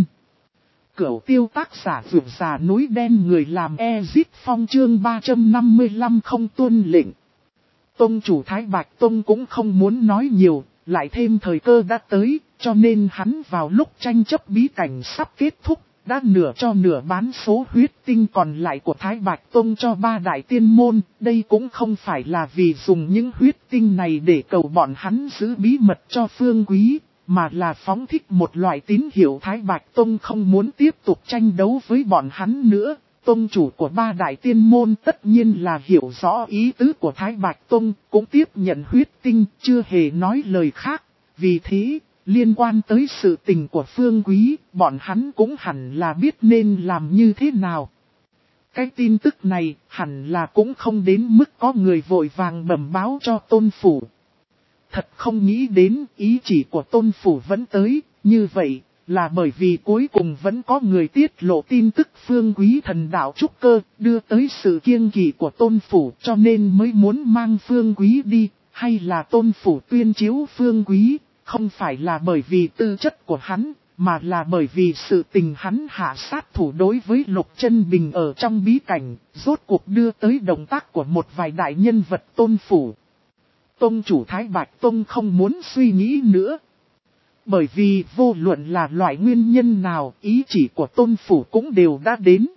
Cửu tiêu tác giả vượt già núi đen người làm Ezip Phong chương ba trăm năm mươi lăm không tuân lệnh. Tông chủ Thái Bạch Tông cũng không muốn nói nhiều, lại thêm thời cơ đã tới, cho nên hắn vào lúc tranh chấp bí cảnh sắp kết thúc, đã nửa cho nửa bán số huyết tinh còn lại của Thái Bạch Tông cho ba đại tiên môn. Đây cũng không phải là vì dùng những huyết tinh này để cầu bọn hắn giữ bí mật cho Phương Quý, mà là phóng thích một loại tín hiệu Thái Bạch Tông không muốn tiếp tục tranh đấu với bọn hắn nữa. Tông chủ của ba đại tiên môn tất nhiên là hiểu rõ ý tứ của Thái Bạch Tông, cũng tiếp nhận huyết tinh, chưa hề nói lời khác. Vì thế, liên quan tới sự tình của Phương Quý, bọn hắn cũng hẳn là biết nên làm như thế nào. Cái tin tức này hẳn là cũng không đến mức có người vội vàng bẩm báo cho tôn phủ. Thật không nghĩ đến ý chỉ của tôn phủ vẫn tới, như vậy là bởi vì cuối cùng vẫn có người tiết lộ tin tức Phương Quý thần đạo trúc cơ, đưa tới sự kiêng kỵ của tôn phủ cho nên mới muốn mang Phương Quý đi, hay là tôn phủ tuyên chiếu Phương Quý, không phải là bởi vì tư chất của hắn, mà là bởi vì sự tình hắn hạ sát thủ đối với Lục Chân Bình ở trong bí cảnh, rốt cuộc đưa tới động tác của một vài đại nhân vật tôn phủ. Tông chủ Thái Bạch Tông không muốn suy nghĩ nữa. Bởi vì vô luận là loại nguyên nhân nào, ý chỉ của tôn phủ cũng đều đã đến.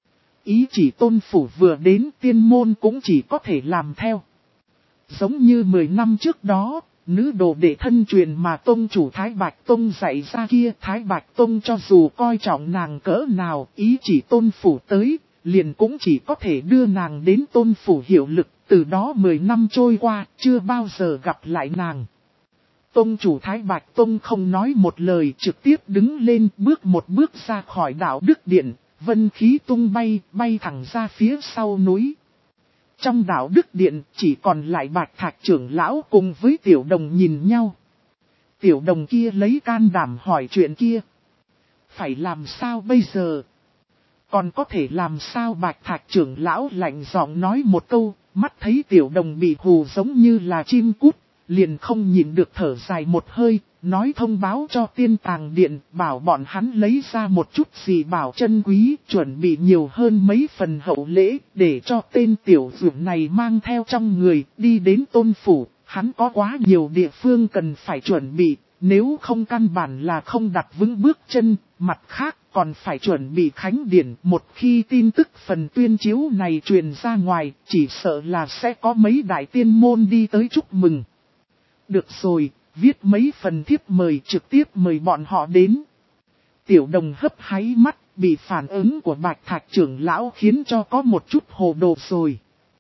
Ý chỉ tôn phủ vừa đến, tiên môn cũng chỉ có thể làm theo. Giống như mười năm trước đó, nữ đồ đệ thân truyền mà tông chủ Thái Bạch Tông dạy ra kia, Thái Bạch Tông cho dù coi trọng nàng cỡ nào, ý chỉ tôn phủ tới, liền cũng chỉ có thể đưa nàng đến tôn phủ hiệu lực. Từ đó mười năm trôi qua, chưa bao giờ gặp lại nàng. Tông chủ Thái Bạch Tông không nói một lời, trực tiếp đứng lên, bước một bước ra khỏi đạo đức điện, vân khí tung bay, bay thẳng ra phía sau núi. Trong đạo đức điện chỉ còn lại Bạch Thạch trưởng lão cùng với Tiểu Đồng nhìn nhau. Tiểu Đồng kia lấy can đảm hỏi chuyện kia. Phải làm sao bây giờ? Còn có thể làm sao? Bạch Thạch trưởng lão lạnh giọng nói một câu, mắt thấy Tiểu Đồng bị hù giống như là chim cút, liền không nhịn được thở dài một hơi, nói thông báo cho tiên tàng điện, bảo bọn hắn lấy ra một chút gì bảo chân quý, chuẩn bị nhiều hơn mấy phần hậu lễ, để cho tên tiểu dưỡng này mang theo trong người, đi đến tôn phủ. Hắn có quá nhiều địa phương cần phải chuẩn bị, nếu không căn bản là không đặt vững bước chân, mặt khác còn phải chuẩn bị khánh điển. Một khi tin tức phần tuyên chiếu này truyền ra ngoài, chỉ sợ là sẽ có mấy đại tiên môn đi tới chúc mừng. Được rồi, viết mấy phần thiếp mời, trực tiếp mời bọn họ đến. Tiểu Đồng hấp háy mắt, bị phản ứng của Bạch Thạch trưởng lão khiến cho có một chút hồ đồ rồi.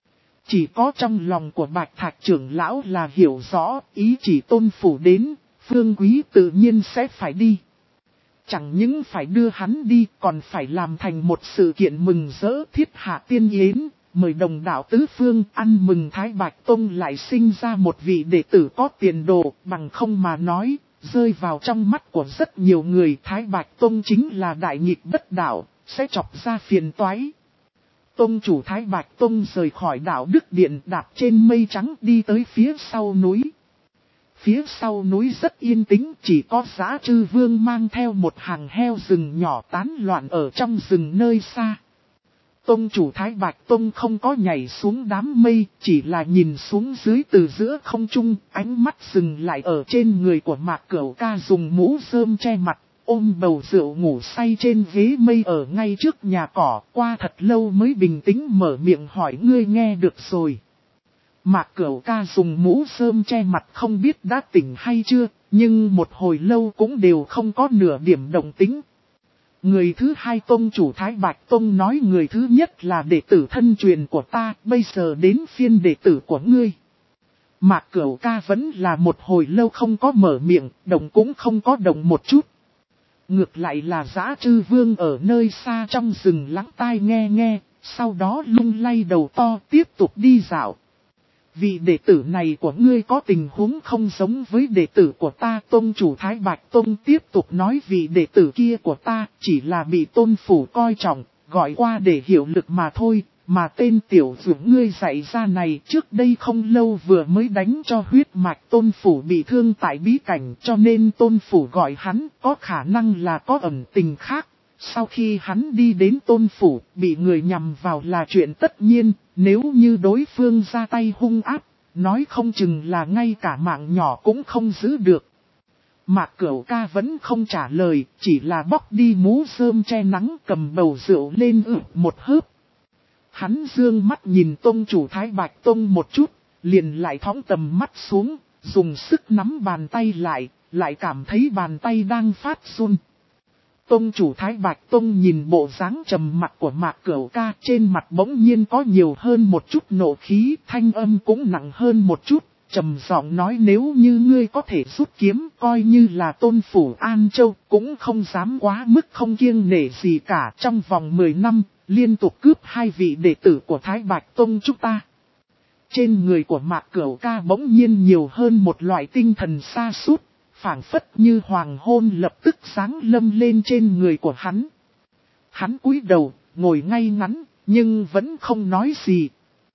Chỉ có trong lòng của Bạch Thạch trưởng lão là hiểu rõ ý chỉ Tôn Phủ đến, Phương Quý tự nhiên sẽ phải đi. Chẳng những phải đưa hắn đi còn phải làm thành một sự kiện mừng rỡ thiết hạ tiên yến, mời đồng đạo tứ phương ăn mừng Thái Bạch Tông lại sinh ra một vị đệ tử có tiền đồ, bằng không mà nói, rơi vào trong mắt của rất nhiều người Thái Bạch Tông chính là đại nghịch bất đạo, sẽ chọc ra phiền toái. Tông chủ Thái Bạch Tông rời khỏi đạo Đức Điện đạp trên mây trắng đi tới phía sau núi. Phía sau núi rất yên tĩnh, chỉ có Dã Trư Vương mang theo một hàng heo rừng nhỏ tán loạn ở trong rừng nơi xa. Tông chủ Thái Bạch Tông không có nhảy xuống đám mây, chỉ là nhìn xuống dưới từ giữa không trung, ánh mắt dừng lại ở trên người của Mạc Cửu Ca dùng mũ rơm che mặt, ôm bầu rượu ngủ say trên ghế mây ở ngay trước nhà cỏ, qua thật lâu mới bình tĩnh mở miệng hỏi ngươi nghe được rồi. Mạc Cửu Ca dùng mũ rơm che mặt không biết đã tỉnh hay chưa, nhưng một hồi lâu cũng đều không có nửa điểm động tĩnh. Người thứ hai tông chủ Thái Bạch Tông nói người thứ nhất là đệ tử thân truyền của ta, bây giờ đến phiên đệ tử của ngươi. Mạc Cửu Ca vẫn là một hồi lâu không có mở miệng, động cũng không có động một chút. Ngược lại là Dã Trư Vương ở nơi xa trong rừng lắng tai nghe nghe, sau đó lung lay đầu to tiếp tục đi dạo. Vị đệ tử này của ngươi có tình huống không giống với đệ tử của ta. Tông chủ Thái Bạch Tông tiếp tục nói vị đệ tử kia của ta chỉ là bị Tôn Phủ coi trọng, gọi qua để hiệu lực mà thôi. Mà tên tiểu dũng ngươi dạy ra này trước đây không lâu vừa mới đánh cho huyết mạch Tôn Phủ bị thương tại bí cảnh, cho nên Tôn Phủ gọi hắn, có khả năng là có ẩn tình khác. Sau khi hắn đi đến Tôn Phủ, bị người nhằm vào là chuyện tất nhiên, nếu như đối phương ra tay hung ác, nói không chừng là ngay cả mạng nhỏ cũng không giữ được. Mạc Cửu Ca vẫn không trả lời, chỉ là bóc đi mũ rơm che nắng cầm bầu rượu lên ực một hớp. Hắn dương mắt nhìn tông chủ Thái Bạch Tông một chút, liền lại thõng tầm mắt xuống, dùng sức nắm bàn tay lại, lại cảm thấy bàn tay đang phát run. Tông chủ Thái Bạch Tông nhìn bộ dáng trầm mặc của Mạc Cửu Ca, trên mặt bỗng nhiên có nhiều hơn một chút nộ khí, thanh âm cũng nặng hơn một chút, trầm giọng nói nếu như ngươi có thể rút kiếm coi như là Tôn Phủ An Châu cũng không dám quá mức không kiêng nể gì cả. Trong vòng mười năm, liên tục cướp hai vị đệ tử của Thái Bạch Tông chúng ta. Trên người của Mạc Cửu Ca bỗng nhiên nhiều hơn một loại tinh thần sa sút, phảng phất như hoàng hôn lập tức sáng lâm lên trên người của hắn. Hắn cúi đầu, ngồi ngay ngắn, nhưng vẫn không nói gì.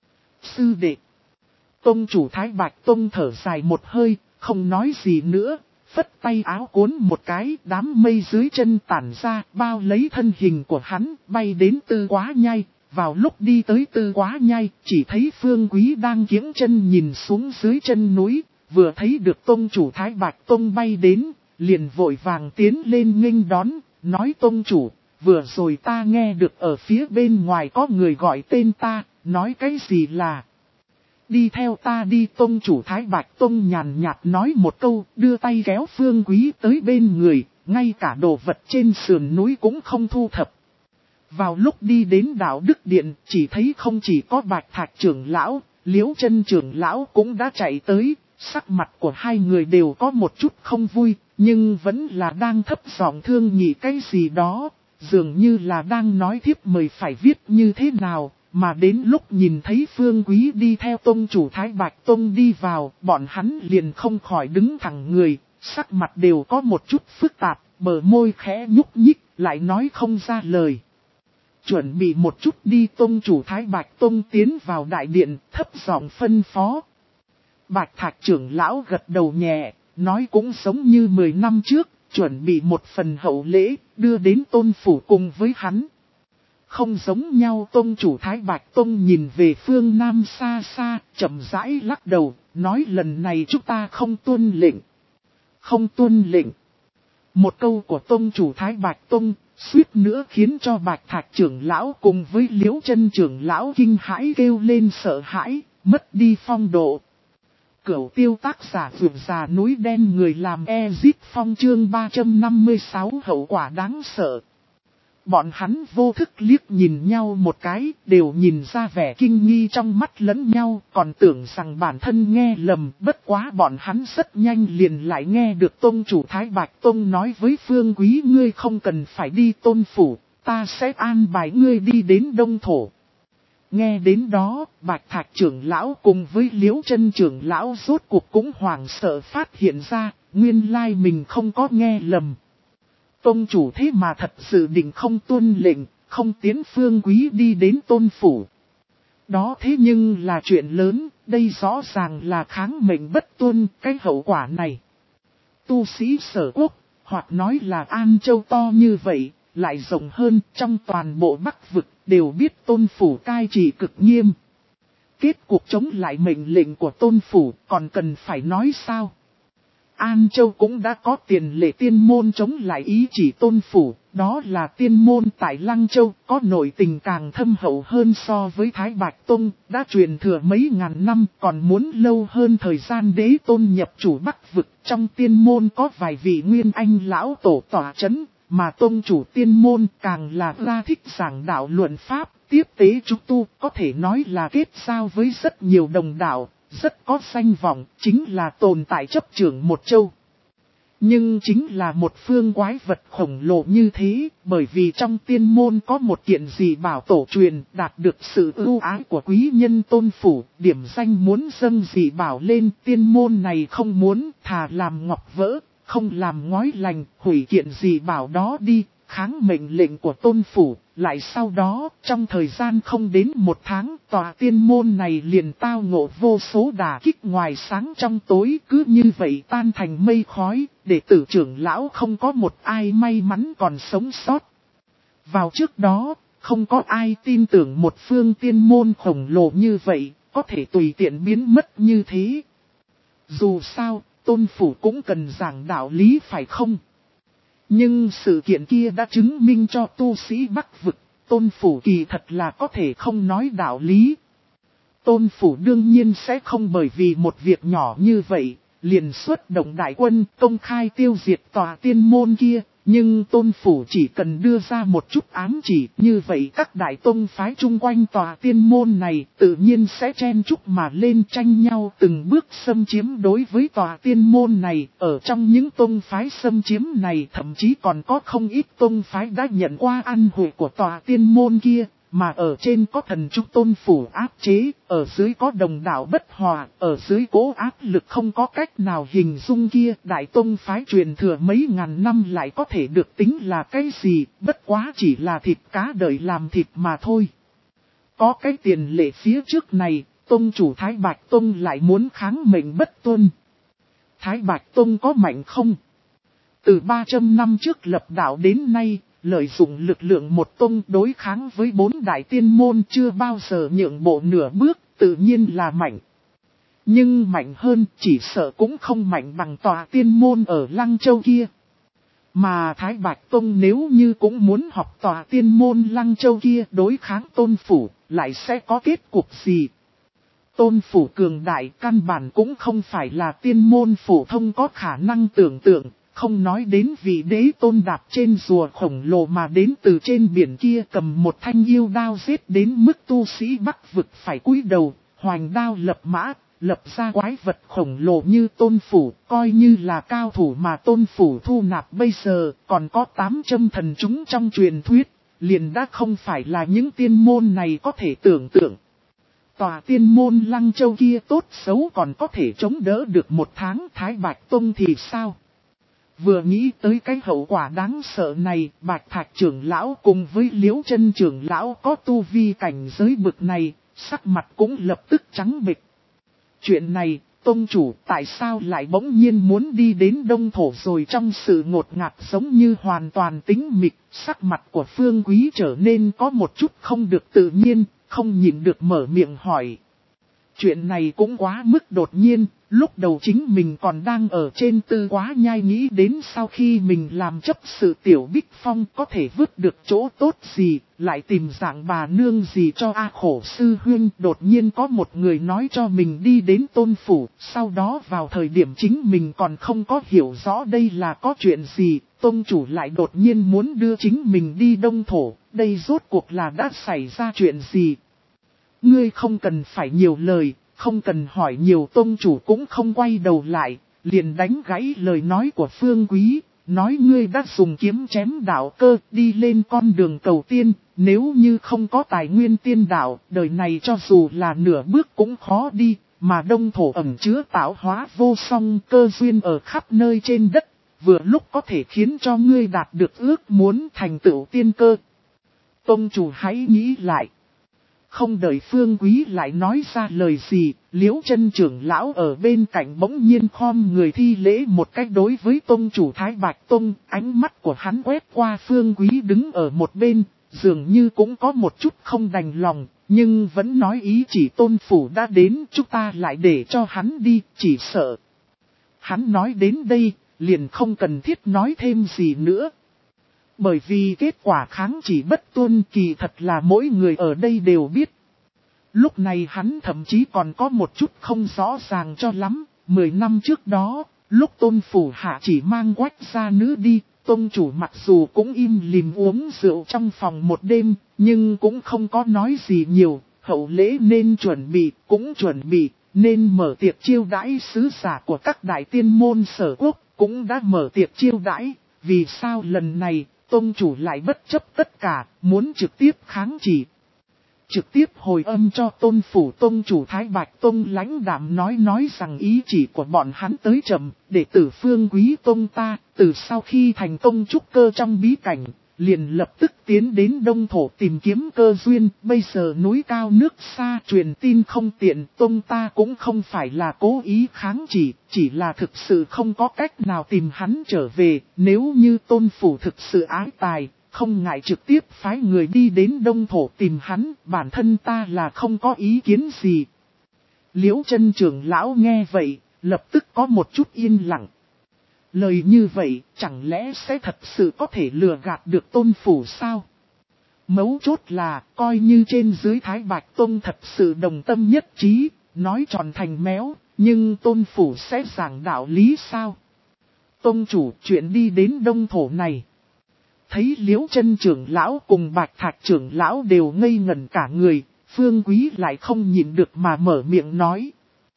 Sư đệ. Tông chủ Thái Bạch Tông thở dài một hơi, không nói gì nữa, phất tay áo cuốn một cái, đám mây dưới chân tản ra, bao lấy thân hình của hắn, bay đến Tư Quá Nhai. Vào lúc đi tới Tư Quá Nhai, chỉ thấy Phương Quý đang kiễng chân nhìn xuống dưới chân núi, vừa thấy được tông chủ Thái Bạch Tông bay đến, liền vội vàng tiến lên nghênh đón, nói tông chủ, vừa rồi ta nghe được ở phía bên ngoài có người gọi tên ta, nói cái gì là đi theo ta đi. Tông chủ Thái Bạch Tông nhàn nhạt nói một câu, đưa tay kéo Phương Quý tới bên người, ngay cả đồ vật trên sườn núi cũng không thu thập. Vào lúc đi đến đạo Đức Điện, chỉ thấy không chỉ có Bạch Thạch trưởng lão, Liễu Chân trưởng lão cũng đã chạy tới, sắc mặt của hai người đều có một chút không vui, nhưng vẫn là đang thấp giọng thương nghị cái gì đó, dường như là đang nói thiếp mời phải viết như thế nào. Mà đến lúc nhìn thấy Phương Quý đi theo tông chủ Thái Bạch Tông đi vào, bọn hắn liền không khỏi đứng thẳng người, sắc mặt đều có một chút phức tạp, bờ môi khẽ nhúc nhích, lại nói không ra lời. Chuẩn bị một chút đi. Tông chủ Thái Bạch Tông tiến vào đại điện, thấp giọng phân phó. Bạch Thạch trưởng lão gật đầu nhẹ, nói cũng giống như mười năm trước, chuẩn bị một phần hậu lễ, đưa đến Tôn Phủ cùng với hắn. Không giống nhau. Tông chủ Thái Bạch Tông nhìn về phương Nam xa xa, chậm rãi lắc đầu, nói lần này chúng ta không tuân lệnh. Không tuân lệnh. Một câu của Tông chủ Thái Bạch Tông, suýt nữa khiến cho Bạch Thạch trưởng lão cùng với Liễu Chân trưởng lão kinh hãi kêu lên sợ hãi, mất đi phong độ. Cửu Tiêu tác giả vượt già núi đen người làm Ezit Phong chương ba trăm năm mươi sáu hậu quả đáng sợ. Bọn hắn vô thức liếc nhìn nhau một cái, đều nhìn ra vẻ kinh nghi trong mắt lẫn nhau, còn tưởng rằng bản thân nghe lầm. Bất quá bọn hắn rất nhanh liền lại nghe được tông chủ Thái Bạch Tông nói với Phương Quý: ngươi không cần phải đi Tôn phủ, ta sẽ an bài ngươi đi đến Đông Thổ. Nghe đến đó, Bạch Thạch trưởng lão cùng với Liễu Chân trưởng lão rốt cuộc cũng hoảng sợ phát hiện ra, nguyên lai mình không có nghe lầm. Tông chủ thế mà thật sự định không tuân lệnh, không tiến Phương Quý đi đến Tôn phủ. Đó thế nhưng là chuyện lớn, đây rõ ràng là kháng mệnh bất tuân, cái hậu quả này. Tu sĩ Sở Quốc, hoặc nói là An Châu to như vậy, lại rộng hơn, trong toàn bộ Bắc vực, đều biết Tôn phủ cai trị cực nghiêm. Kết cuộc chống lại mệnh lệnh của Tôn phủ, còn cần phải nói sao? An Châu cũng đã có tiền lệ tiên môn chống lại ý chỉ Tôn phủ, đó là tiên môn tại Lăng Châu, có nội tình càng thâm hậu hơn so với Thái Bạch Tông, đã truyền thừa mấy ngàn năm, còn muốn lâu hơn thời gian Đế Tôn nhập chủ Bắc vực. Trong tiên môn có vài vị nguyên anh lão tổ tỏa chấn, mà Tông chủ tiên môn càng là ra thích giảng đạo luận pháp, tiếp tế chúng tu, có thể nói là kết giao với rất nhiều đồng đạo. Rất có danh vọng, chính là tồn tại chấp trưởng một châu. Nhưng chính là một phương quái vật khổng lồ như thế, bởi vì trong tiên môn có một kiện dị bảo tổ truyền, đạt được sự ưu ái của quý nhân Tôn phủ, điểm danh muốn dâng dị bảo lên, tiên môn này không muốn, thà làm ngọc vỡ, không làm ngói lành, hủy kiện dị bảo đó đi, kháng mệnh lệnh của Tôn phủ. Lại sau đó, trong thời gian không đến một tháng, tòa tiên môn này liền tao ngộ vô số đả kích ngoài sáng trong tối, cứ như vậy tan thành mây khói, đệ tử trưởng lão không có một ai may mắn còn sống sót. Vào trước đó, không có ai tin tưởng một phương tiên môn khổng lồ như vậy, có thể tùy tiện biến mất như thế. Dù sao, Tôn phủ cũng cần giảng đạo lý phải không? Nhưng sự kiện kia đã chứng minh cho tu sĩ Bắc vực, Tôn phủ kỳ thật là có thể không nói đạo lý. Tôn phủ đương nhiên sẽ không bởi vì một việc nhỏ như vậy, liền xuất động đại quân công khai tiêu diệt tòa tiên môn kia. Nhưng Tôn phủ chỉ cần đưa ra một chút ám chỉ, như vậy các đại tông phái chung quanh tòa tiên môn này tự nhiên sẽ chen chúc mà lên tranh nhau từng bước xâm chiếm đối với tòa tiên môn này. Ở trong những tông phái xâm chiếm này thậm chí còn có không ít tông phái đã nhận qua ăn hủy của tòa tiên môn kia. Mà ở trên có thần trúc Tôn phủ áp chế, ở dưới có đồng đạo bất hòa, ở dưới cố áp lực không có cách nào hình dung kia. Đại tông phái truyền thừa mấy ngàn năm lại có thể được tính là cái gì, bất quá chỉ là thịt cá đợi làm thịt mà thôi. Có cái tiền lệ phía trước này, tông chủ Thái Bạch Tông lại muốn kháng mệnh bất tuân. Thái Bạch Tông có mạnh không? Từ ba trăm năm trước lập đạo đến nay, lợi dụng lực lượng một tông đối kháng với bốn đại tiên môn chưa bao giờ nhượng bộ nửa bước, tự nhiên là mạnh. Nhưng mạnh hơn chỉ sợ cũng không mạnh bằng tòa tiên môn ở Lăng Châu kia. Mà Thái Bạch Tông nếu như cũng muốn học tòa tiên môn Lăng Châu kia đối kháng Tôn phủ, lại sẽ có kết cục gì? Tôn phủ cường đại căn bản cũng không phải là tiên môn phổ thông có khả năng tưởng tượng. Không nói đến vị đế tôn đạp trên rùa khổng lồ mà đến từ trên biển kia cầm một thanh yêu đao giết đến mức tu sĩ Bắc vực phải cúi đầu, hoành đao lập mã, lập ra quái vật khổng lồ như Tôn phủ, coi như là cao thủ mà Tôn phủ thu nạp bây giờ, còn có tám trăm thần chúng trong truyền thuyết, liền đã không phải là những tiên môn này có thể tưởng tượng. Tòa tiên môn Lăng Châu kia tốt xấu còn có thể chống đỡ được một tháng, Thái Bạch Tông thì sao? Vừa nghĩ tới cái hậu quả đáng sợ này, Bạch Thạch trưởng lão cùng với Liễu Chân trưởng lão có tu vi cảnh giới bực này, sắc mặt cũng lập tức trắng bệch. Chuyện này, tông chủ tại sao lại bỗng nhiên muốn đi đến Đông Thổ rồi? Trong sự ngột ngạt giống như hoàn toàn tĩnh mịch, sắc mặt của Phương Quý trở nên có một chút không được tự nhiên, không nhịn được mở miệng hỏi. Chuyện này cũng quá mức đột nhiên, lúc đầu chính mình còn đang ở trên tư quá nhai nghĩ đến sau khi mình làm chấp sự Tiểu Bích Phong có thể vứt được chỗ tốt gì, lại tìm dạng bà nương gì cho A Khổ sư huynh. Đột nhiên có một người nói cho mình đi đến Tôn phủ, sau đó vào thời điểm chính mình còn không có hiểu rõ đây là có chuyện gì, Tông chủ lại đột nhiên muốn đưa chính mình đi Đông Thổ, đây rốt cuộc là đã xảy ra chuyện gì? Ngươi không cần phải nhiều lời, không cần hỏi nhiều, tông chủ cũng không quay đầu lại, liền đánh gãy lời nói của Phương Quý, nói ngươi đã dùng kiếm chém đạo cơ đi lên con đường cầu tiên, nếu như không có tài nguyên tiên đạo, đời này cho dù là nửa bước cũng khó đi, mà Đông Thổ ẩn chứa tạo hóa vô song cơ duyên ở khắp nơi trên đất, vừa lúc có thể khiến cho ngươi đạt được ước muốn thành tựu tiên cơ. Tông chủ hãy nghĩ lại. Không đợi Phương Quý lại nói ra lời gì, Liễu Chân trưởng lão ở bên cạnh bỗng nhiên khom người thi lễ một cách đối với tông chủ Thái Bạch Tông, ánh mắt của hắn quét qua Phương Quý đứng ở một bên, dường như cũng có một chút không đành lòng, nhưng vẫn nói ý chỉ tôn phủ đã đến, chúng ta lại để cho hắn đi, chỉ sợ. Hắn nói đến đây, liền không cần thiết nói thêm gì nữa. Bởi vì kết quả kháng chỉ bất tuân kỳ thật là mỗi người ở đây đều biết. Lúc này hắn thậm chí còn có một chút không rõ ràng cho lắm. Mười năm trước đó, lúc tôn phủ hạ chỉ mang quách gia nữ đi, tôn chủ mặc dù cũng im lìm uống rượu trong phòng một đêm, nhưng cũng không có nói gì nhiều. Hậu lễ nên chuẩn bị, cũng chuẩn bị, nên mở tiệc chiêu đãi sứ giả của các đại tiên môn sở quốc, cũng đã mở tiệc chiêu đãi. Vì sao lần này, tông chủ lại bất chấp tất cả, muốn trực tiếp kháng chỉ. Trực tiếp hồi âm cho tôn phủ tông chủ Thái Bạch Tông lãnh đạm nói nói rằng ý chỉ của bọn hắn tới chậm, để tử Phương Quý Tông ta, từ sau khi thành công trúc cơ trong bí cảnh, liền lập tức tiến đến Đông Thổ tìm kiếm cơ duyên, bây giờ núi cao nước xa truyền tin không tiện, Tông ta cũng không phải là cố ý kháng chỉ, chỉ là thực sự không có cách nào tìm hắn trở về, nếu như tôn phủ thực sự ái tài, không ngại trực tiếp phái người đi đến Đông Thổ tìm hắn, bản thân ta là không có ý kiến gì. Liễu Chân trưởng lão nghe vậy, lập tức có một chút yên lặng. Lời như vậy, chẳng lẽ sẽ thật sự có thể lừa gạt được tôn phủ sao? Mấu chốt là, coi như trên dưới Thái Bạch Tông thật sự đồng tâm nhất trí, nói tròn thành méo, nhưng tôn phủ sẽ giảng đạo lý sao? Tông chủ chuyện đi đến Đông Thổ này. Thấy Liễu Chân trưởng lão cùng Bạch Thạch trưởng lão đều ngây ngẩn cả người, Phương Quý lại không nhịn được mà mở miệng nói.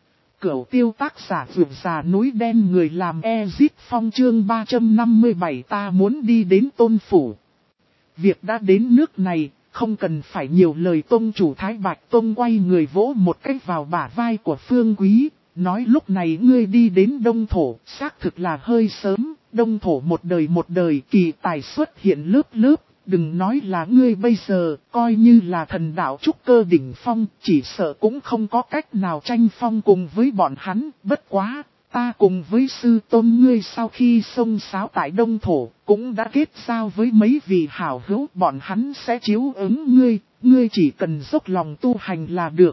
Cửu tiêu tác giả vượt già núi đen người làm Ezit Phong chương ba trăm năm mươi bảy ta muốn đi đến tôn phủ. Việc đã đến nước này, không cần phải nhiều lời, tông chủ Thái Bạch Tông quay người vỗ một cách vào bả vai của Phương Quý, nói lúc này ngươi đi đến Đông Thổ, xác thực là hơi sớm, Đông Thổ một đời một đời kỳ tài xuất hiện lớp lớp. Đừng nói là ngươi bây giờ, coi như là thần đạo trúc cơ đỉnh phong, chỉ sợ cũng không có cách nào tranh phong cùng với bọn hắn. Bất quá, ta cùng với sư tôn ngươi sau khi xông xáo tại Đông Thổ, cũng đã kết giao với mấy vị hảo hữu, bọn hắn sẽ chiếu ứng ngươi, ngươi chỉ cần dốc lòng tu hành là được.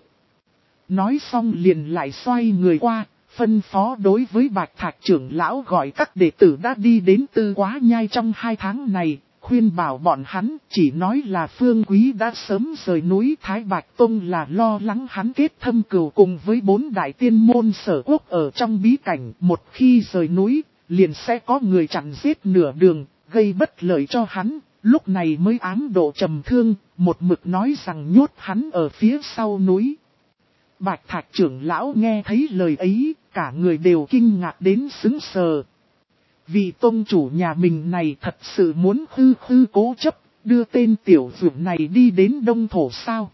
Nói xong liền lại xoay người qua, phân phó đối với Bạch Thạch trưởng lão gọi các đệ tử đã đi đến Tư Quá Nhai trong hai tháng này. Khuyên bảo bọn hắn, chỉ nói là Phương Quý đã sớm rời núi, Thái Bạch Tông là lo lắng hắn kết thâm cừu cùng với bốn đại tiên môn sở quốc ở trong bí cảnh. Một khi rời núi, liền sẽ có người chặn giết nửa đường, gây bất lợi cho hắn. Lúc này mới ám độ trầm thương, một mực nói rằng nhốt hắn ở phía sau núi. Bạch Thạch trưởng lão nghe thấy lời ấy, cả người đều kinh ngạc đến sững sờ. Vì tông chủ nhà mình này thật sự muốn khư khư cố chấp, đưa tên tiểu dược này đi đến Đông Thổ sao?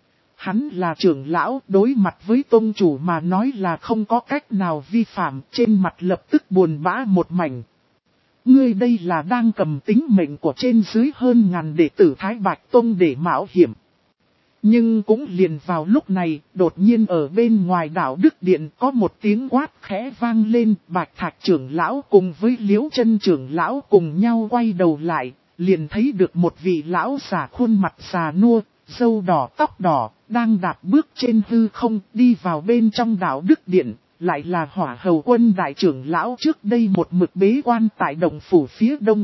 Hắn là trưởng lão, đối mặt với tông chủ mà nói là không có cách nào vi phạm, trên mặt lập tức buồn bã một mảnh. Ngươi đây là đang cầm tính mệnh của trên dưới hơn ngàn đệ tử Thái Bạch Tông để mạo hiểm. Nhưng cũng liền vào lúc này, đột nhiên ở bên ngoài đảo Đức Điện có một tiếng quát khẽ vang lên, Bạch Thạch trưởng lão cùng với Liễu Chân trưởng lão cùng nhau quay đầu lại, liền thấy được một vị lão già khuôn mặt già nua, râu đỏ tóc đỏ, đang đạp bước trên hư không đi vào bên trong đảo Đức Điện, lại là Hỏa Hầu Quân đại trưởng lão trước đây một mực bế quan tại động phủ phía đông.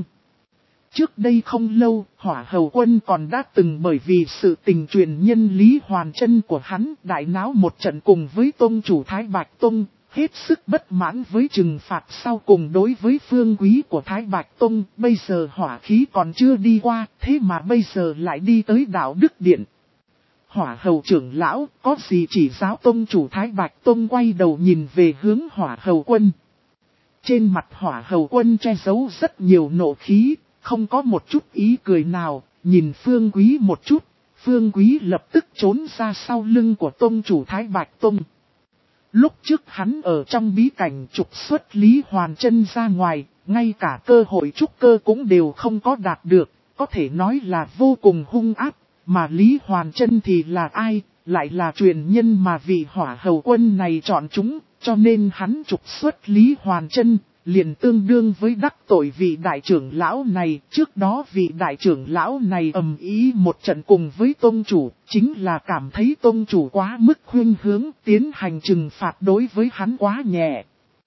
Trước đây không lâu, Hỏa Hầu Quân còn đã từng bởi vì sự tình truyền nhân Lý Hoàn Chân của hắn đại náo một trận cùng với Tông chủ Thái Bạch Tông, hết sức bất mãn với trừng phạt sau cùng đối với phương quý của Thái Bạch Tông, bây giờ hỏa khí còn chưa đi qua, thế mà bây giờ lại đi tới Đạo Đức Điện. Hỏa hầu trưởng lão, có gì chỉ giáo? Tông chủ Thái Bạch Tông quay đầu nhìn về hướng hỏa hầu quân. Trên mặt hỏa hầu quân che giấu rất nhiều nộ khí, không có một chút ý cười nào, nhìn phương quý một chút, phương quý lập tức trốn ra sau lưng của tông chủ Thái Bạch Tông. Lúc trước hắn ở trong bí cảnh trục xuất Lý Hoàn Chân ra ngoài, ngay cả cơ hội trúc cơ cũng đều không có đạt được, có thể nói là vô cùng hung ác, mà Lý Hoàn Chân thì là ai, lại là truyền nhân mà vị hỏa hầu quân này chọn chúng, cho nên hắn trục xuất Lý Hoàn Chân, liền tương đương với đắc tội vị đại trưởng lão này. Trước đó vị đại trưởng lão này ầm ý một trận cùng với tông chủ, chính là cảm thấy tông chủ quá mức khuyên hướng, tiến hành trừng phạt đối với hắn quá nhẹ.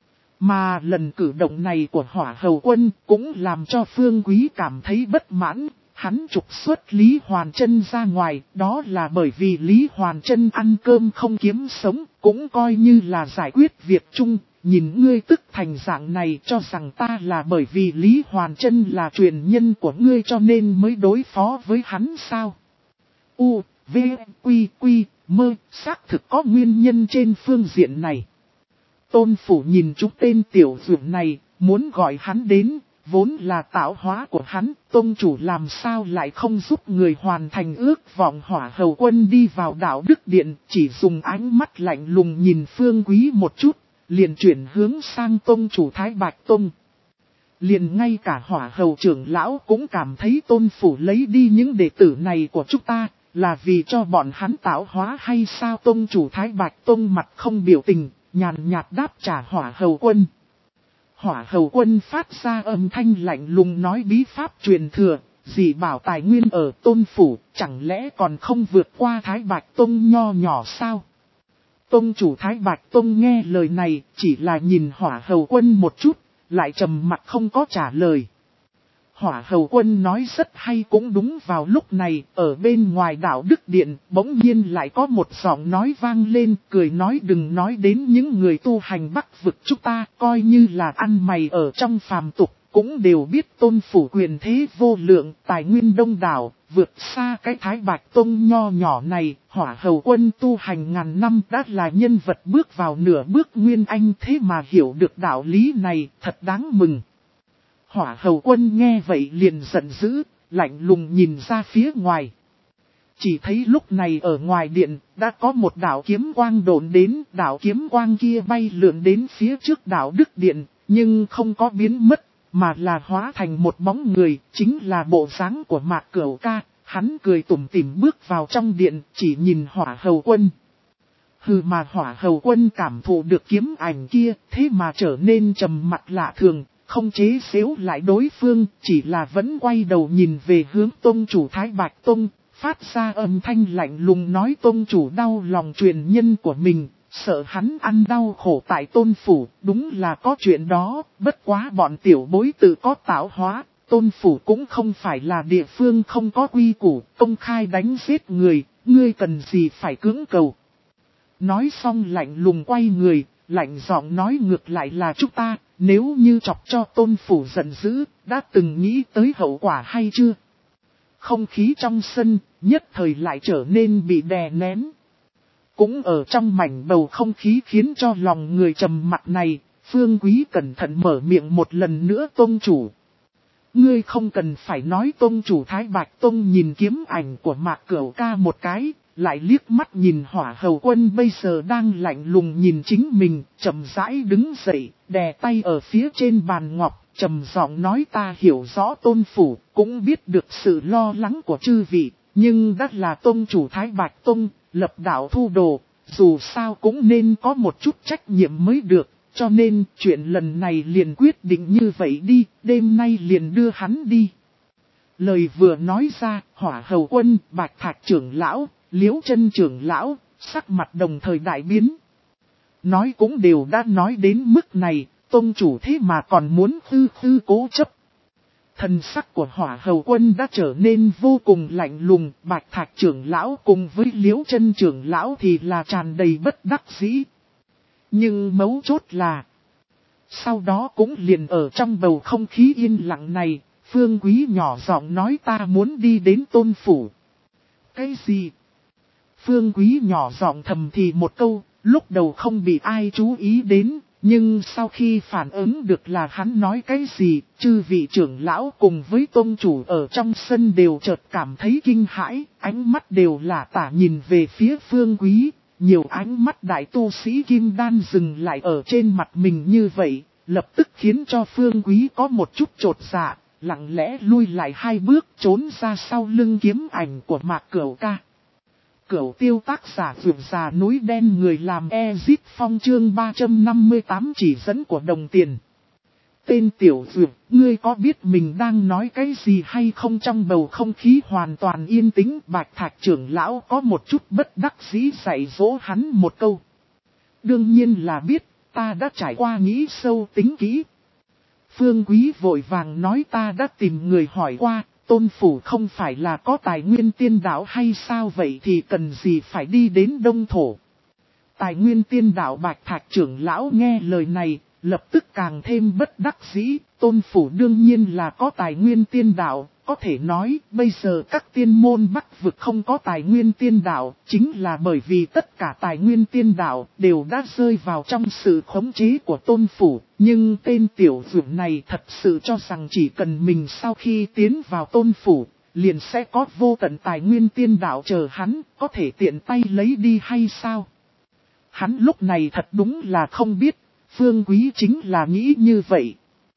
Mà lần cử động này của hỏa hầu quân cũng làm cho phương quý cảm thấy bất mãn. Hắn trục xuất Lý Hoàn Chân ra ngoài, đó là bởi vì Lý Hoàn Chân ăn cơm không kiếm sống, cũng coi như là giải quyết việc chung. Nhìn ngươi tức thành dạng này, cho rằng ta là bởi vì Lý Hoàn Chân là truyền nhân của ngươi cho nên mới đối phó với hắn sao? U, V, Quy, Quy, Mơ, xác thực có nguyên nhân trên phương diện này. Tôn phủ nhìn chúng tên tiểu dược này, muốn gọi hắn đến, vốn là tạo hóa của hắn, tông chủ làm sao lại không giúp người hoàn thành ước vọng. Hỏa hầu quân đi vào Đạo Đức Điện, chỉ dùng ánh mắt lạnh lùng nhìn phương quý một chút, liền chuyển hướng sang tông chủ Thái Bạch Tông. Liền ngay cả hỏa hầu trưởng lão cũng cảm thấy tôn phủ lấy đi những đệ tử này của chúng ta, là vì cho bọn hắn tạo hóa hay sao? Tông chủ Thái Bạch Tông mặt không biểu tình, nhàn nhạt đáp trả hỏa hầu quân. Hỏa hầu quân phát ra âm thanh lạnh lùng nói bí pháp truyền thừa, dị bảo tài nguyên ở tôn phủ, chẳng lẽ còn không vượt qua Thái Bạch Tông nho nhỏ sao? Tông chủ Thái Bạch Tông nghe lời này, chỉ là nhìn hỏa hầu quân một chút, lại trầm mặt không có trả lời. Hỏa hầu quân nói rất hay, cũng đúng vào lúc này, ở bên ngoài Đạo Đức Điện, bỗng nhiên lại có một giọng nói vang lên, cười nói đừng nói đến những người tu hành Bắc vực chúng ta, coi như là ăn mày ở trong phàm tục, cũng đều biết tôn phủ quyền thế vô lượng, tài nguyên đông đảo, vượt xa cái Thái Bạch Tông nho nhỏ này. Hỏa hầu quân tu hành ngàn năm đã là nhân vật bước vào nửa bước nguyên anh, thế mà hiểu được đạo lý này, thật đáng mừng. Hỏa hầu quân nghe vậy liền giận dữ, lạnh lùng nhìn ra phía ngoài. Chỉ thấy lúc này ở ngoài điện, đã có một đạo kiếm quang độn đến, đạo kiếm quang kia bay lượn đến phía trước Đạo Đức Điện, nhưng không có biến mất, mà là hóa thành một bóng người, chính là bộ dáng của Mạc Cửu Ca. Hắn cười tủm tỉm bước vào trong điện, chỉ nhìn hỏa hầu quân. Hừ, mà hỏa hầu quân cảm thụ được kiếm ảnh kia, thế mà trở nên trầm mặt lạ thường, không chế xếu lại đối phương, chỉ là vẫn quay đầu nhìn về hướng tông chủ Thái Bạch Tông, phát ra âm thanh lạnh lùng nói tông chủ đau lòng truyền nhân của mình, sợ hắn ăn đau khổ tại tôn phủ, đúng là có chuyện đó, bất quá bọn tiểu bối tự có tạo hóa, tôn phủ cũng không phải là địa phương không có quy củ, công khai đánh giết người, ngươi cần gì phải cưỡng cầu. Nói xong lạnh lùng quay người, lạnh giọng nói ngược lại là chúng ta, nếu như chọc cho tôn phủ giận dữ, đã từng nghĩ tới hậu quả hay chưa? Không khí trong sân, nhất thời lại trở nên bị đè nén. Cũng ở trong mảnh bầu không khí khiến cho lòng người trầm mặc này, phương quý cẩn thận mở miệng một lần nữa tôn chủ. Ngươi không cần phải nói. Tôn chủ Thái Bạch Tông nhìn kiếm ảnh của Mạc Cửu Ca một cái, lại liếc mắt nhìn hỏa hầu quân bây giờ đang lạnh lùng nhìn chính mình, chậm rãi đứng dậy, đè tay ở phía trên bàn ngọc, trầm giọng nói ta hiểu rõ tôn phủ, cũng biết được sự lo lắng của chư vị, nhưng đã là tôn chủ Thái Bạch Tông, lập đạo thu đồ, dù sao cũng nên có một chút trách nhiệm mới được. Cho nên chuyện lần này liền quyết định như vậy đi, đêm nay liền đưa hắn đi. Lời vừa nói ra, hỏa hầu quân, Bạch Thạch trưởng lão, Liễu Chân trưởng lão, sắc mặt đồng thời đại biến. Nói cũng đều đã nói đến mức này, tôn chủ thế mà còn muốn tư tư cố chấp. Thần sắc của hỏa hầu quân đã trở nên vô cùng lạnh lùng, Bạch Thạch trưởng lão cùng với Liễu Chân trưởng lão thì là tràn đầy bất đắc dĩ. Nhưng mấu chốt là, sau đó cũng liền ở trong bầu không khí yên lặng này, Phương Quý nhỏ giọng nói ta muốn đi đến Tôn phủ. Cái gì? Phương Quý nhỏ giọng thầm thì một câu, lúc đầu không bị ai chú ý đến, nhưng sau khi phản ứng được là hắn nói cái gì, chư vị trưởng lão cùng với tôn chủ ở trong sân đều chợt cảm thấy kinh hãi, ánh mắt đều là tả nhìn về phía Phương Quý, nhiều ánh mắt đại tu sĩ kim đan dừng lại ở trên mặt mình như vậy, lập tức khiến cho Phương Quý có một chút chột dạ, lặng lẽ lui lại hai bước trốn ra sau lưng kiếm ảnh của Mạc Cửu ca. Cửu tiêu tác giả vượt già núi đen người làm Ezip Phong chương ba trăm năm mươi tám chỉ dẫn của đồng tiền. Tên tiểu vượt, ngươi có biết mình đang nói cái gì hay không? Trong bầu không khí hoàn toàn yên tĩnh, Bạch Thạch trưởng lão có một chút bất đắc dĩ dạy dỗ hắn một câu. Đương nhiên là biết, ta đã trải qua nghĩ sâu tính kỹ. Phương Quý vội vàng nói ta đã tìm người hỏi qua. Tôn phủ không phải là có tài nguyên tiên đạo hay sao vậy thì cần gì phải đi đến Đông Thổ. Tài nguyên tiên đạo Bạch Thạch trưởng lão nghe lời này, lập tức càng thêm bất đắc dĩ. Tôn phủ đương nhiên là có tài nguyên tiên đạo, có thể nói bây giờ các tiên môn Bắc vực không có tài nguyên tiên đạo, chính là bởi vì tất cả tài nguyên tiên đạo đều đã rơi vào trong sự khống chế của tôn phủ. Nhưng tên tiểu vượn này thật sự cho rằng chỉ cần mình sau khi tiến vào tôn phủ, liền sẽ có vô tận tài nguyên tiên đạo chờ hắn, có thể tiện tay lấy đi hay sao? Hắn lúc này thật đúng là không biết, Phương Quý chính là nghĩ như vậy.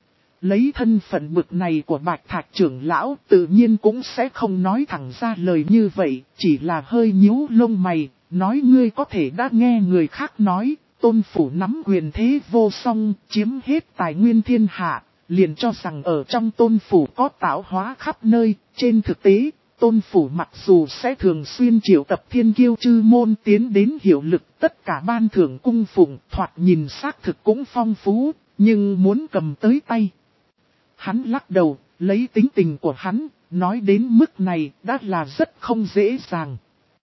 Lấy thân phận bực này của Bạch Thạch trưởng lão tự nhiên cũng sẽ không nói thẳng ra lời như vậy, chỉ là hơi nhíu lông mày, nói ngươi có thể đã nghe người khác nói, tôn phủ nắm quyền thế vô song, chiếm hết tài nguyên thiên hạ, liền cho rằng ở trong tôn phủ có tạo hóa khắp nơi, trên thực tế, tôn phủ mặc dù sẽ thường xuyên triệu tập thiên kiêu chư môn tiến đến hiệu lực tất cả ban thưởng cung phụng, thoạt nhìn xác thực cũng phong phú, nhưng muốn cầm tới tay. Hắn lắc đầu, lấy tính tình của hắn, nói đến mức này đã là rất không dễ dàng.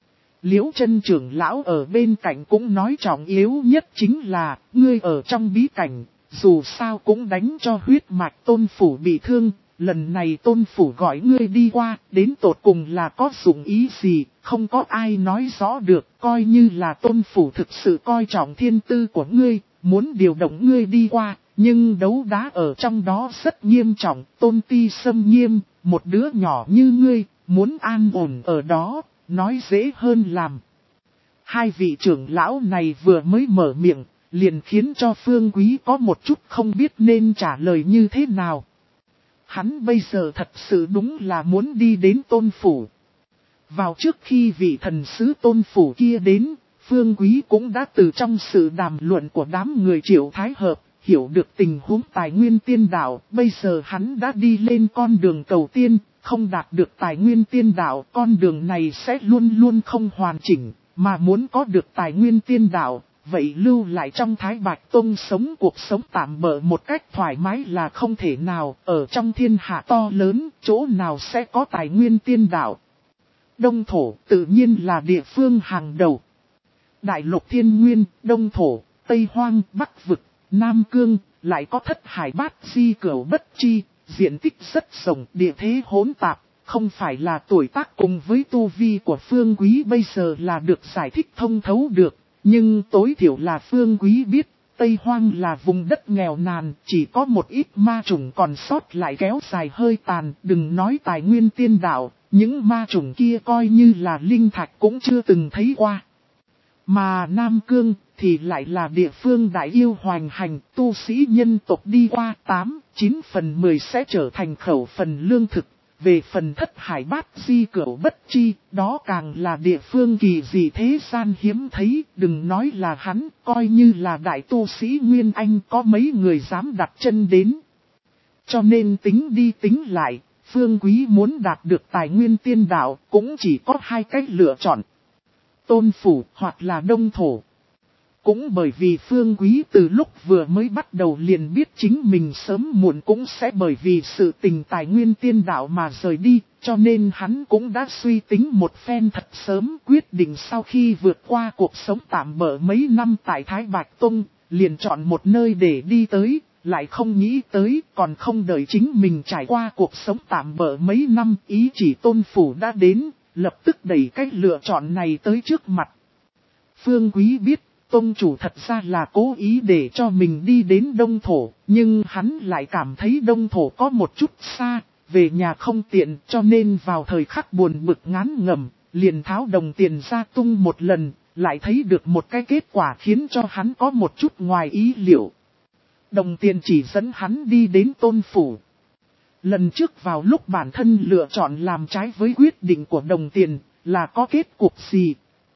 Liễu chân trưởng lão ở bên cạnh cũng nói trọng yếu nhất chính là, ngươi ở trong bí cảnh, dù sao cũng đánh cho huyết mạch tôn phủ bị thương, lần này tôn phủ gọi ngươi đi qua, đến tột cùng là có dụng ý gì, không có ai nói rõ được, coi như là tôn phủ thực sự coi trọng thiên tư của ngươi, muốn điều động ngươi đi qua. Nhưng đấu đá ở trong đó rất nghiêm trọng, tôn ti xâm nghiêm, một đứa nhỏ như ngươi, muốn an ổn ở đó, nói dễ hơn làm. Hai vị trưởng lão này vừa mới mở miệng, liền khiến cho Phương Quý có một chút không biết nên trả lời như thế nào. Hắn bây giờ thật sự đúng là muốn đi đến tôn phủ. Vào trước khi vị thần sứ tôn phủ kia đến, Phương Quý cũng đã từ trong sự đàm luận của đám người Triệu Thái Hợp, hiểu được tình huống tài nguyên tiên đạo, bây giờ hắn đã đi lên con đường cầu tiên, không đạt được tài nguyên tiên đạo, con đường này sẽ luôn luôn không hoàn chỉnh, mà muốn có được tài nguyên tiên đạo, vậy lưu lại trong Thái Bạch Tông sống cuộc sống tạm bợ một cách thoải mái là không thể nào, ở trong thiên hạ to lớn, chỗ nào sẽ có tài nguyên tiên đạo. Đông Thổ tự nhiên là địa phương hàng đầu. Đại lục thiên nguyên, Đông Thổ, Tây Hoang, Bắc Vực, Nam Cương, lại có thất hải bát di cửu bất chi, diện tích rất rộng, địa thế hỗn tạp, không phải là tuổi tác cùng với tu vi của Phương Quý bây giờ là được giải thích thông thấu được, nhưng tối thiểu là Phương Quý biết, Tây Hoang là vùng đất nghèo nàn, chỉ có một ít ma chủng còn sót lại kéo dài hơi tàn, đừng nói tài nguyên tiên đạo, những ma chủng kia coi như là linh thạch cũng chưa từng thấy qua. Mà Nam Cương thì lại là địa phương đại yêu hoành hành, tu sĩ nhân tộc đi qua tám, chín phần mười sẽ trở thành khẩu phần lương thực. Về phần thất hải bát di cửu bất chi, đó càng là địa phương kỳ dị thế gian hiếm thấy, đừng nói là hắn, coi như là đại tu sĩ Nguyên Anh có mấy người dám đặt chân đến. Cho nên tính đi tính lại, Phương Quý muốn đạt được tài nguyên tiên đạo cũng chỉ có hai cách lựa chọn. Tôn phủ hoặc là Đông Thổ. Cũng bởi vì Phương Quý từ lúc vừa mới bắt đầu liền biết chính mình sớm muộn cũng sẽ bởi vì sự tình tài nguyên tiên đạo mà rời đi, cho nên hắn cũng đã suy tính một phen thật sớm, quyết định sau khi vượt qua cuộc sống tạm bỡ mấy năm tại Thái Bạch Tông, liền chọn một nơi để đi tới, lại không nghĩ tới còn không đợi chính mình trải qua cuộc sống tạm bỡ mấy năm, ý chỉ Tôn Phủ đã đến, lập tức đẩy cái lựa chọn này tới trước mặt. Phương Quý biết, tông chủ thật ra là cố ý để cho mình đi đến Đông Thổ, nhưng hắn lại cảm thấy Đông Thổ có một chút xa, về nhà không tiện, cho nên vào thời khắc buồn bực ngán ngẩm, liền tháo đồng tiền ra tung một lần, lại thấy được một cái kết quả khiến cho hắn có một chút ngoài ý liệu. Đồng tiền chỉ dẫn hắn đi đến Tôn Phủ. Lần trước vào lúc bản thân lựa chọn làm trái với quyết định của đồng tiền, là có kết cục gì?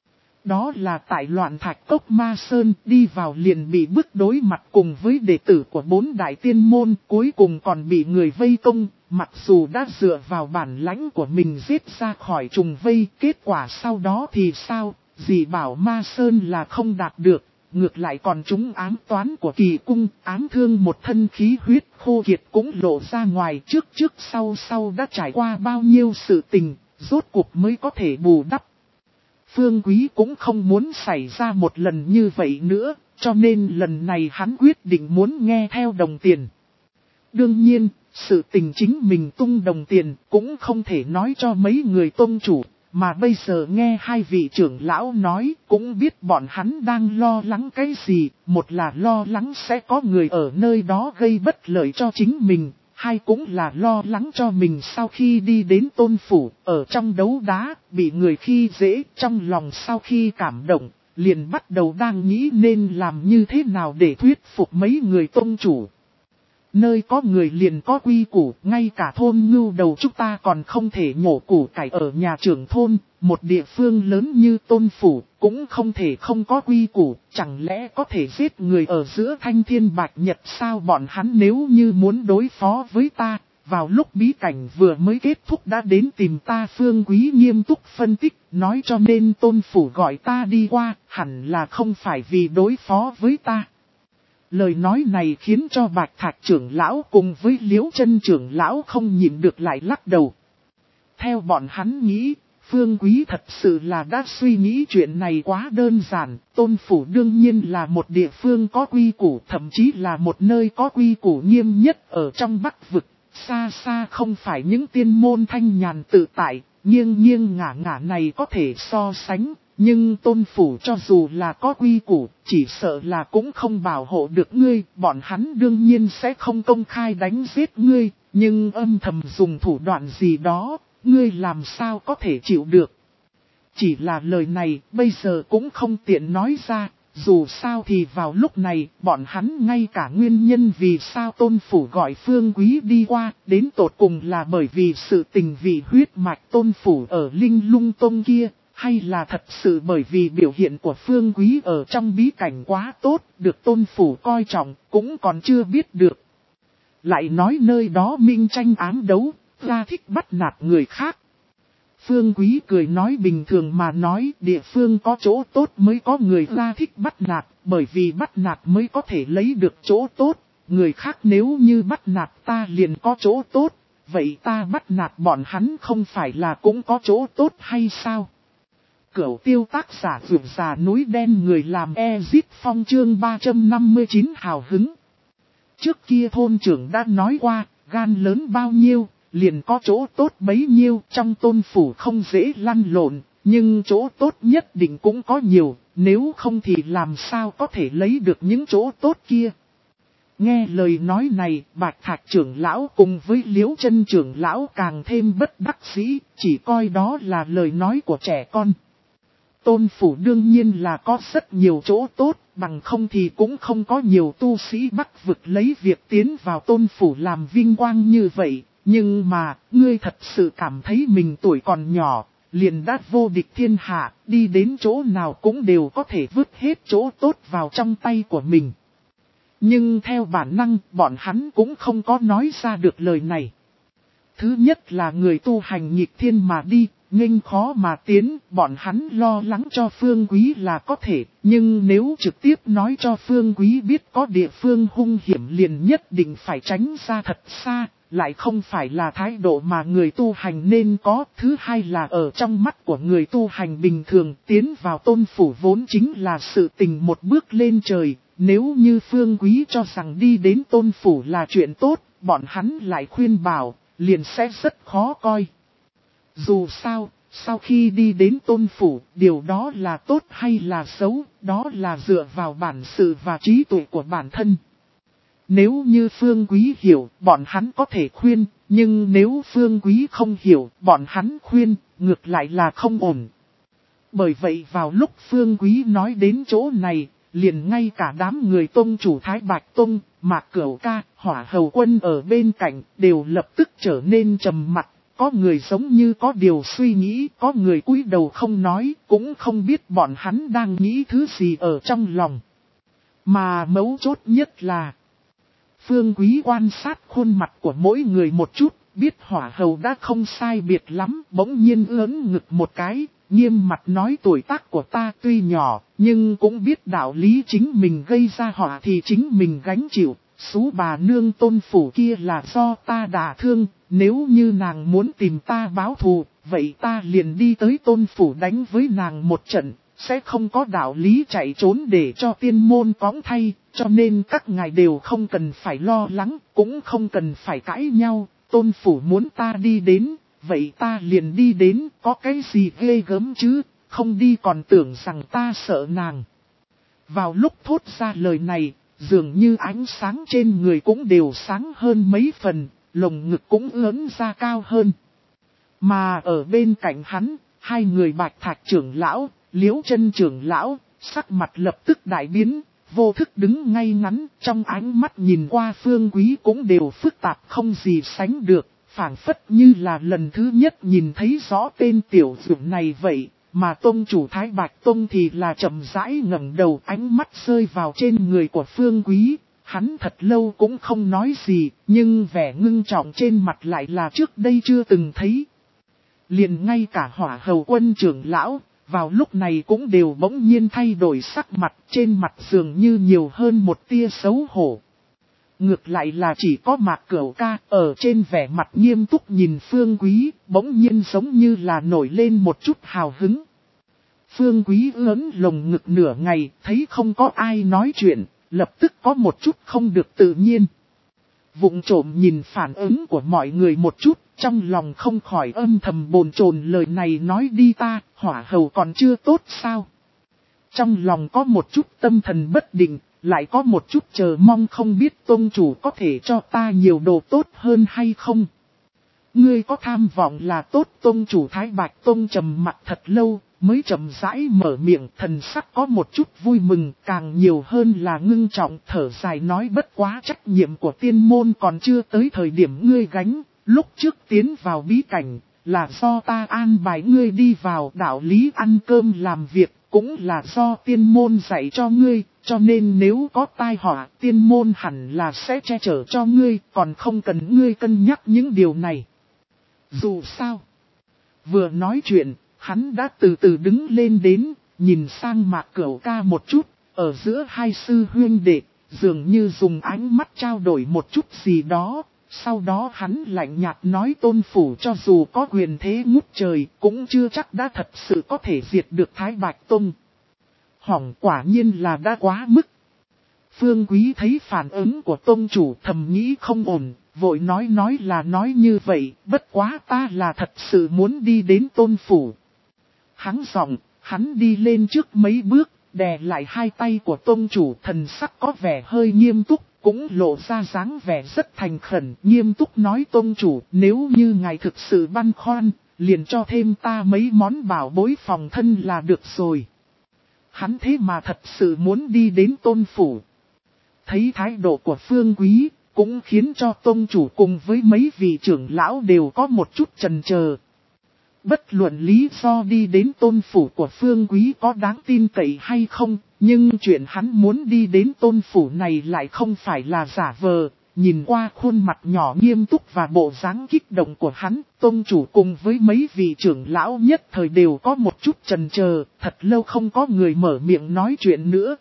Đó là tại Loạn Thạch Cốc Ma Sơn đi vào liền bị bức đối mặt cùng với đệ tử của bốn đại tiên môn, cuối cùng còn bị người vây công, mặc dù đã dựa vào bản lãnh của mình giết ra khỏi trùng vây, kết quả sau đó thì sao? Dì bảo Ma Sơn là không đạt được, ngược lại còn trúng ám toán của kỳ cung, ám thương một thân khí huyết khô kiệt cũng lộ ra ngoài, trước trước sau sau đã trải qua bao nhiêu sự tình, rốt cuộc mới có thể bù đắp. Phương Quý cũng không muốn xảy ra một lần như vậy nữa, cho nên lần này hắn quyết định muốn nghe theo đồng tiền. Đương nhiên, sự tình chính mình tung đồng tiền cũng không thể nói cho mấy người tôn chủ, mà bây giờ nghe hai vị trưởng lão nói cũng biết bọn hắn đang lo lắng cái gì, một là lo lắng sẽ có người ở nơi đó gây bất lợi cho chính mình. Hai cũng là lo lắng cho mình sau khi đi đến Tôn Phủ, ở trong đấu đá, bị người khi dễ, trong lòng sau khi cảm động, liền bắt đầu đang nghĩ nên làm như thế nào để thuyết phục mấy người tôn chủ. Nơi có người liền có quy củ, ngay cả thôn ngưu đầu chúng ta còn không thể nhổ củ cải ở nhà trưởng thôn, một địa phương lớn như Tôn Phủ, cũng không thể không có quy củ, chẳng lẽ có thể giết người ở giữa thanh thiên bạch nhật sao? Bọn hắn nếu như muốn đối phó với ta, vào lúc bí cảnh vừa mới kết thúc đã đến tìm ta. Phương Quý nghiêm túc phân tích, nói cho nên Tôn Phủ gọi ta đi qua, hẳn là không phải vì đối phó với ta. Lời nói này khiến cho Bạch Thạch trưởng lão cùng với Liễu Chân trưởng lão không nhịn được lại lắc đầu. Theo bọn hắn nghĩ, Phương Quý thật sự là đã suy nghĩ chuyện này quá đơn giản. Tôn Phủ đương nhiên là một địa phương có quy củ, thậm chí là một nơi có quy củ nghiêm nhất ở trong Bắc Vực. Xa xa không phải những tiên môn thanh nhàn tự tại, nghiêng nghiêng ngả ngả này có thể so sánh. Nhưng Tôn Phủ cho dù là có quy củ, chỉ sợ là cũng không bảo hộ được ngươi, bọn hắn đương nhiên sẽ không công khai đánh giết ngươi, nhưng âm thầm dùng thủ đoạn gì đó, ngươi làm sao có thể chịu được. Chỉ là lời này bây giờ cũng không tiện nói ra, dù sao thì vào lúc này, bọn hắn ngay cả nguyên nhân vì sao Tôn Phủ gọi Phương Quý đi qua, đến tột cùng là bởi vì sự tình vị huyết mạch Tôn Phủ ở Linh Lung Tông kia. Hay là thật sự bởi vì biểu hiện của Phương Quý ở trong bí cảnh quá tốt, được Tôn Phủ coi trọng, cũng còn chưa biết được. Lại nói nơi đó minh tranh ám đấu, ra thích bắt nạt người khác. Phương Quý cười nói bình thường mà nói, địa phương có chỗ tốt mới có người ra thích bắt nạt, bởi vì bắt nạt mới có thể lấy được chỗ tốt. Người khác nếu như bắt nạt ta liền có chỗ tốt, vậy ta bắt nạt bọn hắn không phải là cũng có chỗ tốt hay sao? Cửu tiêu tác giả vượt già núi đen người làm Ezip Phong chương ba trăm năm mươi chín hào hứng. Trước kia thôn trưởng đã nói qua, gan lớn bao nhiêu, liền có chỗ tốt bấy nhiêu. Trong Tôn Phủ không dễ lăn lộn, nhưng chỗ tốt nhất định cũng có nhiều, nếu không thì làm sao có thể lấy được những chỗ tốt kia. Nghe lời nói này, Bạch Thạch trưởng lão cùng với Liễu Chân trưởng lão càng thêm bất đắc dĩ, chỉ coi đó là lời nói của trẻ con. Tôn Phủ đương nhiên là có rất nhiều chỗ tốt, bằng không thì cũng không có nhiều tu sĩ Bắc Vực lấy việc tiến vào Tôn Phủ làm vinh quang như vậy. Nhưng mà, ngươi thật sự cảm thấy mình tuổi còn nhỏ, liền đã vô địch thiên hạ, đi đến chỗ nào cũng đều có thể vứt hết chỗ tốt vào trong tay của mình. Nhưng theo bản năng, bọn hắn cũng không có nói ra được lời này. Thứ nhất là người tu hành nghịch thiên mà đi, nghênh khó mà tiến, bọn hắn lo lắng cho Phương Quý là có thể, nhưng nếu trực tiếp nói cho Phương Quý biết có địa phương hung hiểm liền nhất định phải tránh ra thật xa, lại không phải là thái độ mà người tu hành nên có. Thứ hai là ở trong mắt của người tu hành bình thường, tiến vào Tôn Phủ vốn chính là sự tình một bước lên trời, nếu như Phương Quý cho rằng đi đến Tôn Phủ là chuyện tốt, bọn hắn lại khuyên bảo, liền sẽ rất khó coi. Dù sao, sau khi đi đến Tôn Phủ, điều đó là tốt hay là xấu, đó là dựa vào bản sự và trí tuệ của bản thân. Nếu như Phương Quý hiểu, bọn hắn có thể khuyên, nhưng nếu Phương Quý không hiểu, bọn hắn khuyên, ngược lại là không ổn. Bởi vậy vào lúc Phương Quý nói đến chỗ này, liền ngay cả đám người Tông chủ Thái Bạch Tông, Mạc Cửu Ca, Hỏa Hầu Quân ở bên cạnh, đều lập tức trở nên trầm mặc. Có người giống như có điều suy nghĩ, có người cúi đầu không nói, cũng không biết bọn hắn đang nghĩ thứ gì ở trong lòng. Mà mấu chốt nhất là, Phương Quý quan sát khuôn mặt của mỗi người một chút, biết Hỏa Hầu đã không sai biệt lắm, bỗng nhiên ớn ngực một cái, nghiêm mặt nói tuổi tác của ta tuy nhỏ, nhưng cũng biết đạo lý chính mình gây ra họa thì chính mình gánh chịu. Sú bà nương Tôn Phủ kia là do ta đả thương, nếu như nàng muốn tìm ta báo thù, vậy ta liền đi tới Tôn Phủ đánh với nàng một trận, sẽ không có đạo lý chạy trốn để cho tiên môn cõng thay, cho nên các ngài đều không cần phải lo lắng, cũng không cần phải cãi nhau, Tôn Phủ muốn ta đi đến, vậy ta liền đi đến, có cái gì ghê gớm chứ, không đi còn tưởng rằng ta sợ nàng. Vào lúc thốt ra lời này, dường như ánh sáng trên người cũng đều sáng hơn mấy phần, lồng ngực cũng ướn ra cao hơn. Mà ở bên cạnh hắn, hai người Bạch Thạch trưởng lão, Liễu Chân trưởng lão, sắc mặt lập tức đại biến, vô thức đứng ngay ngắn, trong ánh mắt nhìn qua Phương Quý cũng đều phức tạp không gì sánh được, phảng phất như là lần thứ nhất nhìn thấy rõ tên tiểu dũng này vậy. Mà Tông chủ Thái Bạch Tông thì là chậm rãi ngẩng đầu, ánh mắt rơi vào trên người của Phương Quý. Hắn thật lâu cũng không nói gì, nhưng vẻ ngưng trọng trên mặt lại là trước đây chưa từng thấy. Liền ngay cả Hỏa Hầu Quân trưởng lão, vào lúc này cũng đều bỗng nhiên thay đổi sắc mặt, trên mặt dường như nhiều hơn một tia xấu hổ. Ngược lại là chỉ có Mạc Cửu Ca ở trên vẻ mặt nghiêm túc nhìn Phương Quý, bỗng nhiên giống như là nổi lên một chút hào hứng. Phương Quý ớn lồng ngực nửa ngày, thấy không có ai nói chuyện, lập tức có một chút không được tự nhiên. Vụng trộm nhìn phản ứng của mọi người một chút, trong lòng không khỏi âm thầm bồn chồn lời này nói đi ta, Hỏa Hầu còn chưa tốt sao. Trong lòng có một chút tâm thần bất định, lại có một chút chờ mong không biết Tông chủ có thể cho ta nhiều đồ tốt hơn hay không. Ngươi có tham vọng là tốt. Tông chủ Thái Bạch Tông trầm mặt thật lâu, mới chậm rãi mở miệng, thần sắc có một chút vui mừng, càng nhiều hơn là ngưng trọng, thở dài nói bất quá trách nhiệm của tiên môn còn chưa tới thời điểm ngươi gánh, lúc trước tiến vào bí cảnh, là do ta an bài ngươi đi vào đạo lý ăn cơm làm việc, cũng là do tiên môn dạy cho ngươi, cho nên nếu có tai họa, tiên môn hẳn là sẽ che chở cho ngươi, còn không cần ngươi cân nhắc những điều này. Dù sao, vừa nói chuyện, hắn đã từ từ đứng lên đến, nhìn sang Mạc Cửu Ca một chút, ở giữa hai sư huynh đệ, dường như dùng ánh mắt trao đổi một chút gì đó. Sau đó hắn lạnh nhạt nói Tôn Phủ cho dù có quyền thế ngút trời, cũng chưa chắc đã thật sự có thể diệt được Thái Bạch Tông. Hỏng quả nhiên là đã quá mức. Phương Quý thấy phản ứng của Tông chủ thầm nghĩ không ổn, vội nói nói là nói như vậy, bất quá ta là thật sự muốn đi đến Tôn Phủ. Hắn giọng, hắn đi lên trước mấy bước, đè lại hai tay của Tông chủ, thần sắc có vẻ hơi nghiêm túc, cũng lộ ra dáng vẻ rất thành khẩn, nghiêm túc nói Tông chủ, nếu như ngài thực sự băn khoăn, liền cho thêm ta mấy món bảo bối phòng thân là được rồi. Hắn thế mà thật sự muốn đi đến Tôn Phủ. Thấy thái độ của Phương Quý, cũng khiến cho Tông chủ cùng với mấy vị trưởng lão đều có một chút chần chờ. Bất luận lý do đi đến Tôn Phủ của Phương Quý có đáng tin cậy hay không, nhưng chuyện hắn muốn đi đến Tôn Phủ này lại không phải là giả vờ. Nhìn qua khuôn mặt nhỏ nghiêm túc và bộ dáng kích động của hắn, Tông chủ cùng với mấy vị trưởng lão nhất thời đều có một chút chần chờ, thật lâu không có người mở miệng nói chuyện nữa.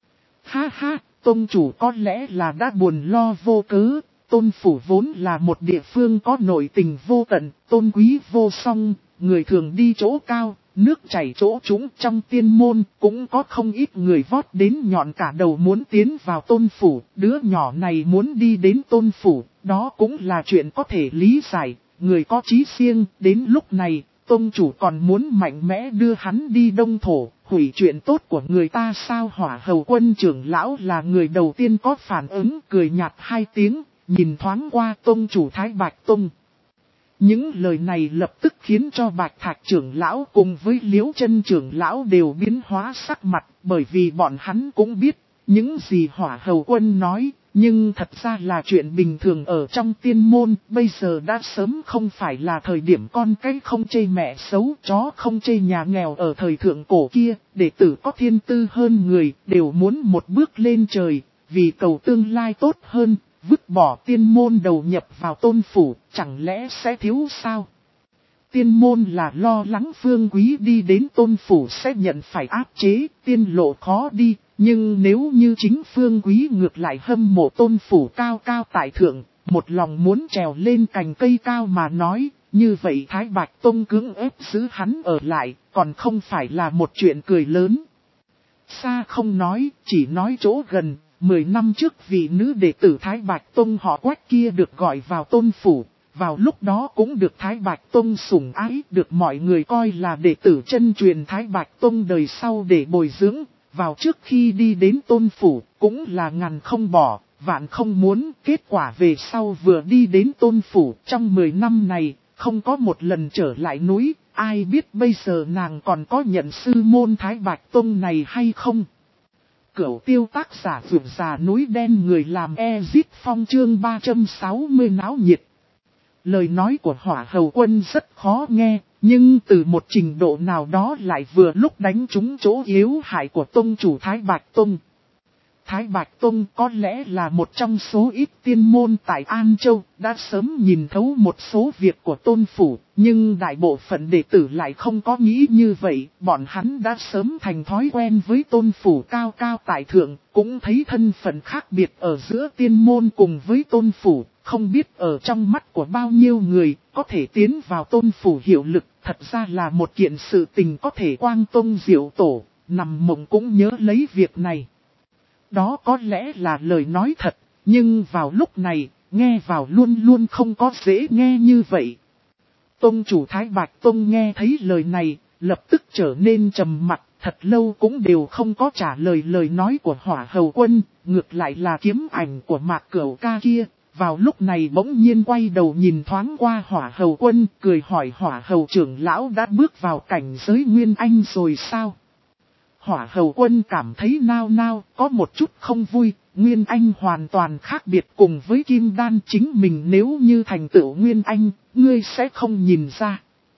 Ha ha, Tông chủ có lẽ là đã buồn lo vô cớ. Tôn Phủ vốn là một địa phương có nội tình vô tận, tôn quý vô song, người thường đi chỗ cao, nước chảy chỗ chúng trong tiên môn cũng có không ít người vót đến nhọn cả đầu muốn tiến vào tôn phủ, đứa nhỏ này muốn đi đến tôn phủ, đó cũng là chuyện có thể lý giải, người có chí riêng, đến lúc này, tôn chủ còn muốn mạnh mẽ đưa hắn đi đông thổ, hủy chuyện tốt của người ta sao. Hỏa Hầu Quân trưởng lão là người đầu tiên có phản ứng, cười nhạt hai tiếng, nhìn thoáng qua tôn chủ Thái Bạch Tông. Những lời này lập tức khiến cho Bạch Thạch trưởng lão cùng với Liễu Chân trưởng lão đều biến hóa sắc mặt, bởi vì bọn hắn cũng biết, những gì Hỏa Hầu Quân nói, nhưng thật ra là chuyện bình thường ở trong tiên môn, bây giờ đã sớm không phải là thời điểm con cái không chê mẹ xấu, chó không chê nhà nghèo ở thời thượng cổ kia, đệ tử có thiên tư hơn người, đều muốn một bước lên trời, vì cầu tương lai tốt hơn. Vứt bỏ tiên môn đầu nhập vào tôn phủ, chẳng lẽ sẽ thiếu sao? Tiên môn là lo lắng Phương Quý đi đến tôn phủ sẽ nhận phải áp chế, tiên lộ khó đi, nhưng nếu như chính Phương Quý ngược lại hâm mộ tôn phủ cao cao tại thượng, một lòng muốn trèo lên cành cây cao mà nói, như vậy Thái Bạch Tông cưỡng ép giữ hắn ở lại, còn không phải là một chuyện cười lớn. Xa không nói, chỉ nói chỗ gần. Mười năm trước vị nữ đệ tử Thái Bạch Tông họ Quách kia được gọi vào tôn phủ, vào lúc đó cũng được Thái Bạch Tông sủng ái, được mọi người coi là đệ tử chân truyền Thái Bạch Tông đời sau để bồi dưỡng, vào trước khi đi đến tôn phủ, cũng là ngàn không bỏ, vạn không muốn, kết quả về sau vừa đi đến tôn phủ, trong mười năm này, không có một lần trở lại núi, ai biết bây giờ nàng còn có nhận sư môn Thái Bạch Tông này hay không. Cửu tiêu tác giả vượt già núi đen người làm Ezit Phong chương ba trăm sáu mươi náo nhiệt. Lời nói của Hỏa Hầu Quân rất khó nghe, nhưng từ một trình độ nào đó lại vừa lúc đánh trúng chỗ yếu hại của tông chủ Thái Bạch Tông. Thái Bạch Tông có lẽ là một trong số ít tiên môn tại An Châu, đã sớm nhìn thấu một số việc của tôn phủ, nhưng đại bộ phận đệ tử lại không có nghĩ như vậy, bọn hắn đã sớm thành thói quen với tôn phủ cao cao tại thượng, cũng thấy thân phận khác biệt ở giữa tiên môn cùng với tôn phủ, không biết ở trong mắt của bao nhiêu người, có thể tiến vào tôn phủ hiệu lực, thật ra là một kiện sự tình có thể quang tông diệu tổ, nằm mộng cũng nhớ lấy việc này. Đó có lẽ là lời nói thật, nhưng vào lúc này, nghe vào luôn luôn không có dễ nghe như vậy. Tông chủ Thái Bạch Tông nghe thấy lời này, lập tức trở nên trầm mặc, thật lâu cũng đều không có trả lời lời nói của Hỏa Hầu Quân, ngược lại là kiếm ảnh của Mạc Cửu Ca kia. Vào lúc này bỗng nhiên quay đầu nhìn thoáng qua Hỏa Hầu Quân, cười hỏi Hỏa Hầu trưởng lão đã bước vào cảnh giới Nguyên Anh rồi sao? Hỏa Hầu Quân cảm thấy nao nao, có một chút không vui, Nguyên Anh hoàn toàn khác biệt cùng với Kim Đan, chính mình nếu như thành tựu Nguyên Anh, ngươi sẽ không nhìn ra.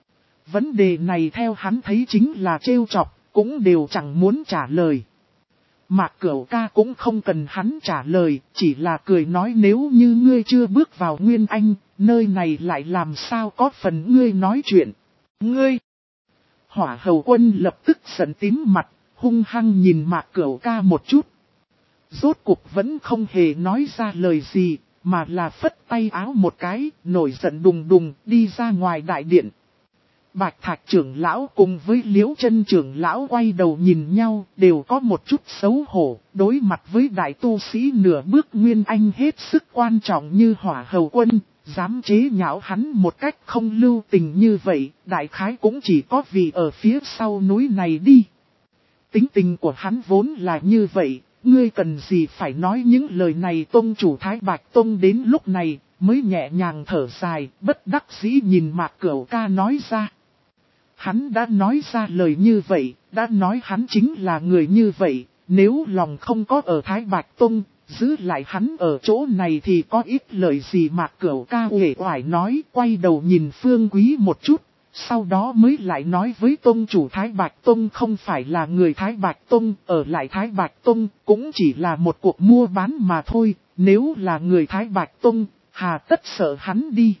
Vấn đề này theo hắn thấy chính là trêu chọc, cũng đều chẳng muốn trả lời. Mạc Cửu Ca cũng không cần hắn trả lời, chỉ là cười nói nếu như ngươi chưa bước vào Nguyên Anh, nơi này lại làm sao có phần ngươi nói chuyện. Ngươi! Hỏa Hầu Quân lập tức giận tím mặt, hung hăng nhìn Mạc Cửu Ca một chút. Rốt cuộc vẫn không hề nói ra lời gì, mà là phất tay áo một cái, nổi giận đùng đùng, đi ra ngoài đại điện. Bạch Thạch trưởng lão cùng với Liễu Chân trưởng lão quay đầu nhìn nhau, đều có một chút xấu hổ, đối mặt với đại tu sĩ nửa bước Nguyên Anh hết sức quan trọng như Hỏa Hầu Quân, dám chế nhạo hắn một cách không lưu tình như vậy, đại khái cũng chỉ có vì ở phía sau núi này đi. Tính tình của hắn vốn là như vậy, ngươi cần gì phải nói những lời này. Tông chủ Thái Bạch Tông đến lúc này, mới nhẹ nhàng thở dài, bất đắc dĩ nhìn Mạc Cửu Ca nói ra. Hắn đã nói ra lời như vậy, đã nói hắn chính là người như vậy, nếu lòng không có ở Thái Bạch Tông, giữ lại hắn ở chỗ này thì có ít lời gì. Mạc Cửu Ca uể oải nói, quay đầu nhìn Phương Quý một chút. Sau đó mới lại nói với tông chủ Thái Bạch Tông không phải là người Thái Bạch Tông, ở lại Thái Bạch Tông cũng chỉ là một cuộc mua bán mà thôi, nếu là người Thái Bạch Tông, hà tất sợ hắn đi.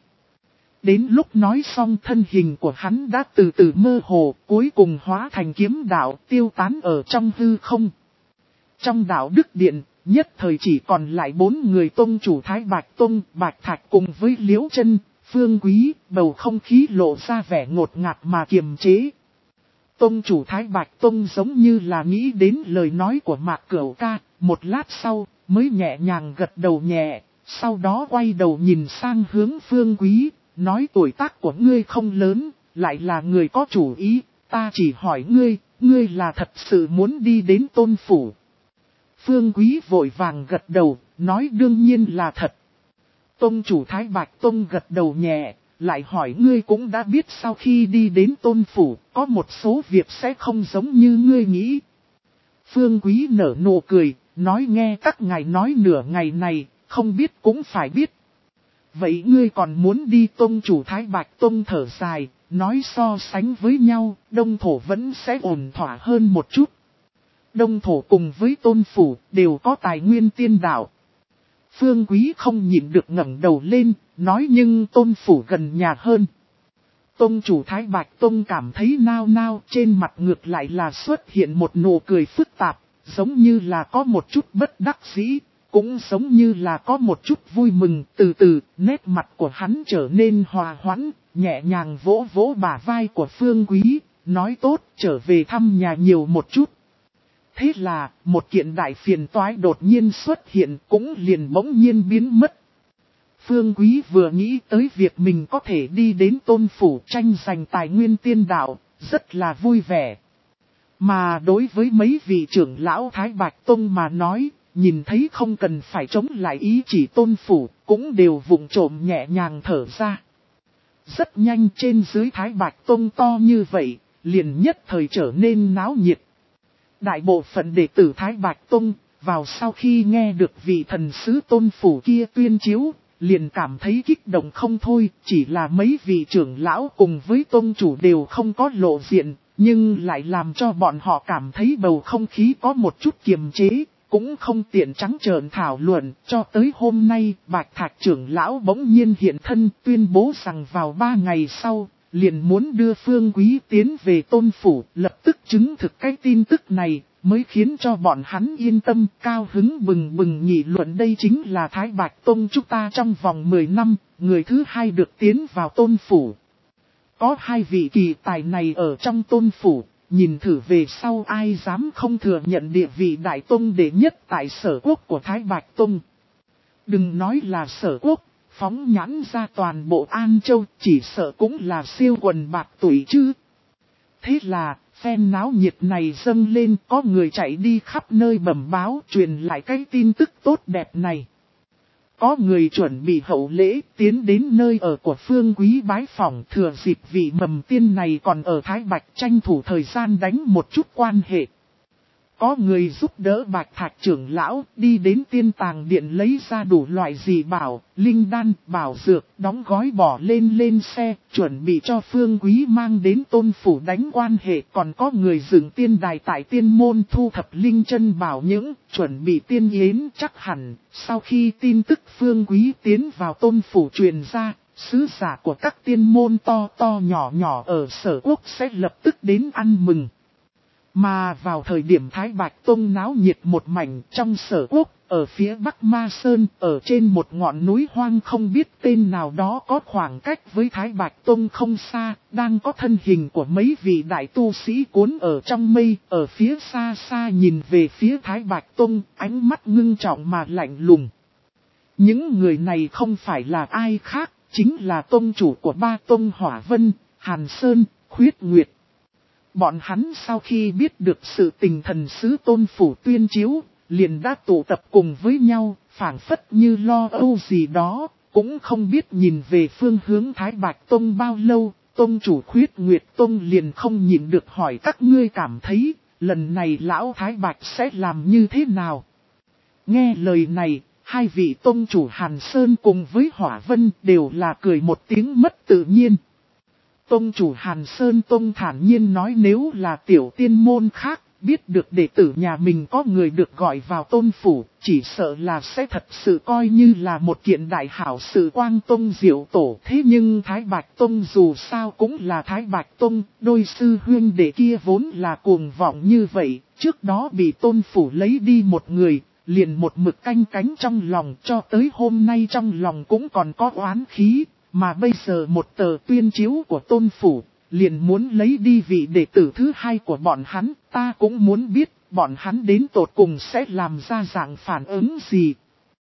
Đến lúc nói xong thân hình của hắn đã từ từ mơ hồ, cuối cùng hóa thành kiếm đạo tiêu tán ở trong hư không. Trong đạo Đức Điện, nhất thời chỉ còn lại bốn người tông chủ Thái Bạch Tông, Bạch Thạch cùng với Liễu Chân. Phương Quý, bầu không khí lộ ra vẻ ngột ngạt mà kiềm chế. Tông chủ Thái Bạch Tông giống như là nghĩ đến lời nói của Mạc Cửu ca, một lát sau mới nhẹ nhàng gật đầu nhẹ, sau đó quay đầu nhìn sang hướng Phương Quý, nói tuổi tác của ngươi không lớn, lại là người có chủ ý, ta chỉ hỏi ngươi, ngươi là thật sự muốn đi đến Tôn phủ. Phương Quý vội vàng gật đầu, nói đương nhiên là thật. Tông chủ Thái Bạch Tông gật đầu nhẹ, lại hỏi ngươi cũng đã biết sau khi đi đến Tôn phủ, có một số việc sẽ không giống như ngươi nghĩ. Phương Quý nở nụ cười, nói nghe các ngài nói nửa ngày này, không biết cũng phải biết. Vậy ngươi còn muốn đi? Tông chủ Thái Bạch Tông thở dài, nói so sánh với nhau, Đông Thổ vẫn sẽ ổn thỏa hơn một chút. Đông Thổ cùng với Tôn phủ đều có tài nguyên tiên đạo. Phương Quý không nhịn được ngẩng đầu lên, nói nhưng Tôn phủ gần nhà hơn. Tông chủ Thái Bạch Tông cảm thấy nao nao, trên mặt ngược lại là xuất hiện một nụ cười phức tạp, giống như là có một chút bất đắc dĩ, cũng giống như là có một chút vui mừng. Từ từ, nét mặt của hắn trở nên hòa hoãn, nhẹ nhàng vỗ vỗ bả vai của Phương Quý, nói tốt, trở về thăm nhà nhiều một chút. Thế là, một kiện đại phiền toái đột nhiên xuất hiện, cũng liền bỗng nhiên biến mất. Phương Quý vừa nghĩ tới việc mình có thể đi đến Tôn phủ tranh giành tài nguyên tiên đạo, rất là vui vẻ. Mà đối với mấy vị trưởng lão Thái Bạch Tông mà nói, nhìn thấy không cần phải chống lại ý chỉ Tôn phủ, cũng đều vụng trộm nhẹ nhàng thở ra. Rất nhanh trên dưới Thái Bạch Tông to như vậy, liền nhất thời trở nên náo nhiệt. Đại bộ phận đệ tử Thái Bạch Tông, vào sau khi nghe được vị thần sứ Tôn phủ kia tuyên chiếu, liền cảm thấy kích động không thôi, chỉ là mấy vị trưởng lão cùng với tông chủ đều không có lộ diện, nhưng lại làm cho bọn họ cảm thấy bầu không khí có một chút kiềm chế, cũng không tiện trắng trợn thảo luận. Cho tới hôm nay, Bạch Thạch trưởng lão bỗng nhiên hiện thân tuyên bố rằng vào ba ngày sau, liền muốn đưa Phương Quý tiến về Tôn phủ, lập tức chứng thực cái tin tức này, mới khiến cho bọn hắn yên tâm, cao hứng bừng bừng nghị luận đây chính là Thái Bạch Tông chúng ta trong vòng mười năm, người thứ hai được tiến vào Tôn phủ. Có hai vị kỳ tài này ở trong Tôn phủ, nhìn thử về sau ai dám không thừa nhận địa vị Đại Tông đệ nhất tại Sở Quốc của Thái Bạch Tông. Đừng nói là Sở Quốc, phóng nhãn ra toàn bộ An Châu chỉ sợ cũng là siêu quần bạc tuổi chứ. Thế là, phen náo nhiệt này dâng lên, có người chạy đi khắp nơi bẩm báo truyền lại cái tin tức tốt đẹp này. Có người chuẩn bị hậu lễ tiến đến nơi ở của Phương Quý bái phỏng, thừa dịp vị mầm tiên này còn ở Thái Bạch tranh thủ thời gian đánh một chút quan hệ. Có người giúp đỡ Bạch Thạch trưởng lão đi đến tiên tàng điện lấy ra đủ loại dị bảo, linh đan, bảo dược, đóng gói bỏ lên lên xe, chuẩn bị cho Phương Quý mang đến Tôn phủ đánh quan hệ. Còn có người dựng tiên đài tại tiên môn thu thập linh chân bảo những, chuẩn bị tiên yến. Chắc hẳn, sau khi tin tức Phương Quý tiến vào Tôn phủ truyền ra, sứ giả của các tiên môn to to nhỏ nhỏ ở Sở Quốc sẽ lập tức đến ăn mừng. Mà vào thời điểm Thái Bạch Tông náo nhiệt một mảnh trong Sở Quốc, ở phía Bắc Ma Sơn, ở trên một ngọn núi hoang không biết tên nào đó có khoảng cách với Thái Bạch Tông không xa, đang có thân hình của mấy vị đại tu sĩ cuốn ở trong mây, ở phía xa xa nhìn về phía Thái Bạch Tông, ánh mắt ngưng trọng mà lạnh lùng. Những người này không phải là ai khác, chính là tông chủ của ba tông Hỏa Vân, Hàn Sơn, Khuyết Nguyệt. Bọn hắn sau khi biết được sự tình thần sứ Tôn phủ tuyên chiếu, liền đã tụ tập cùng với nhau, phảng phất như lo âu gì đó, cũng không biết nhìn về phương hướng Thái Bạch Tông bao lâu. Tông chủ Khuyết Nguyệt Tông liền không nhịn được hỏi các ngươi cảm thấy, lần này lão Thái Bạch sẽ làm như thế nào? Nghe lời này, hai vị tông chủ Hàn Sơn cùng với Hỏa Vân đều là cười một tiếng mất tự nhiên. Tông chủ Hàn Sơn Tông thản nhiên nói nếu là tiểu tiên môn khác, biết được đệ tử nhà mình có người được gọi vào Tôn phủ, chỉ sợ là sẽ thật sự coi như là một kiện đại hảo sự quang tông diệu tổ. Thế nhưng Thái Bạch Tông dù sao cũng là Thái Bạch Tông, đôi sư huynh đệ kia vốn là cuồng vọng như vậy, trước đó bị Tôn phủ lấy đi một người, liền một mực canh cánh trong lòng cho tới hôm nay trong lòng cũng còn có oán khí. Mà bây giờ một tờ tuyên chiếu của Tôn phủ, liền muốn lấy đi vị đệ tử thứ hai của bọn hắn, ta cũng muốn biết, bọn hắn đến tột cùng sẽ làm ra dạng phản ứng gì.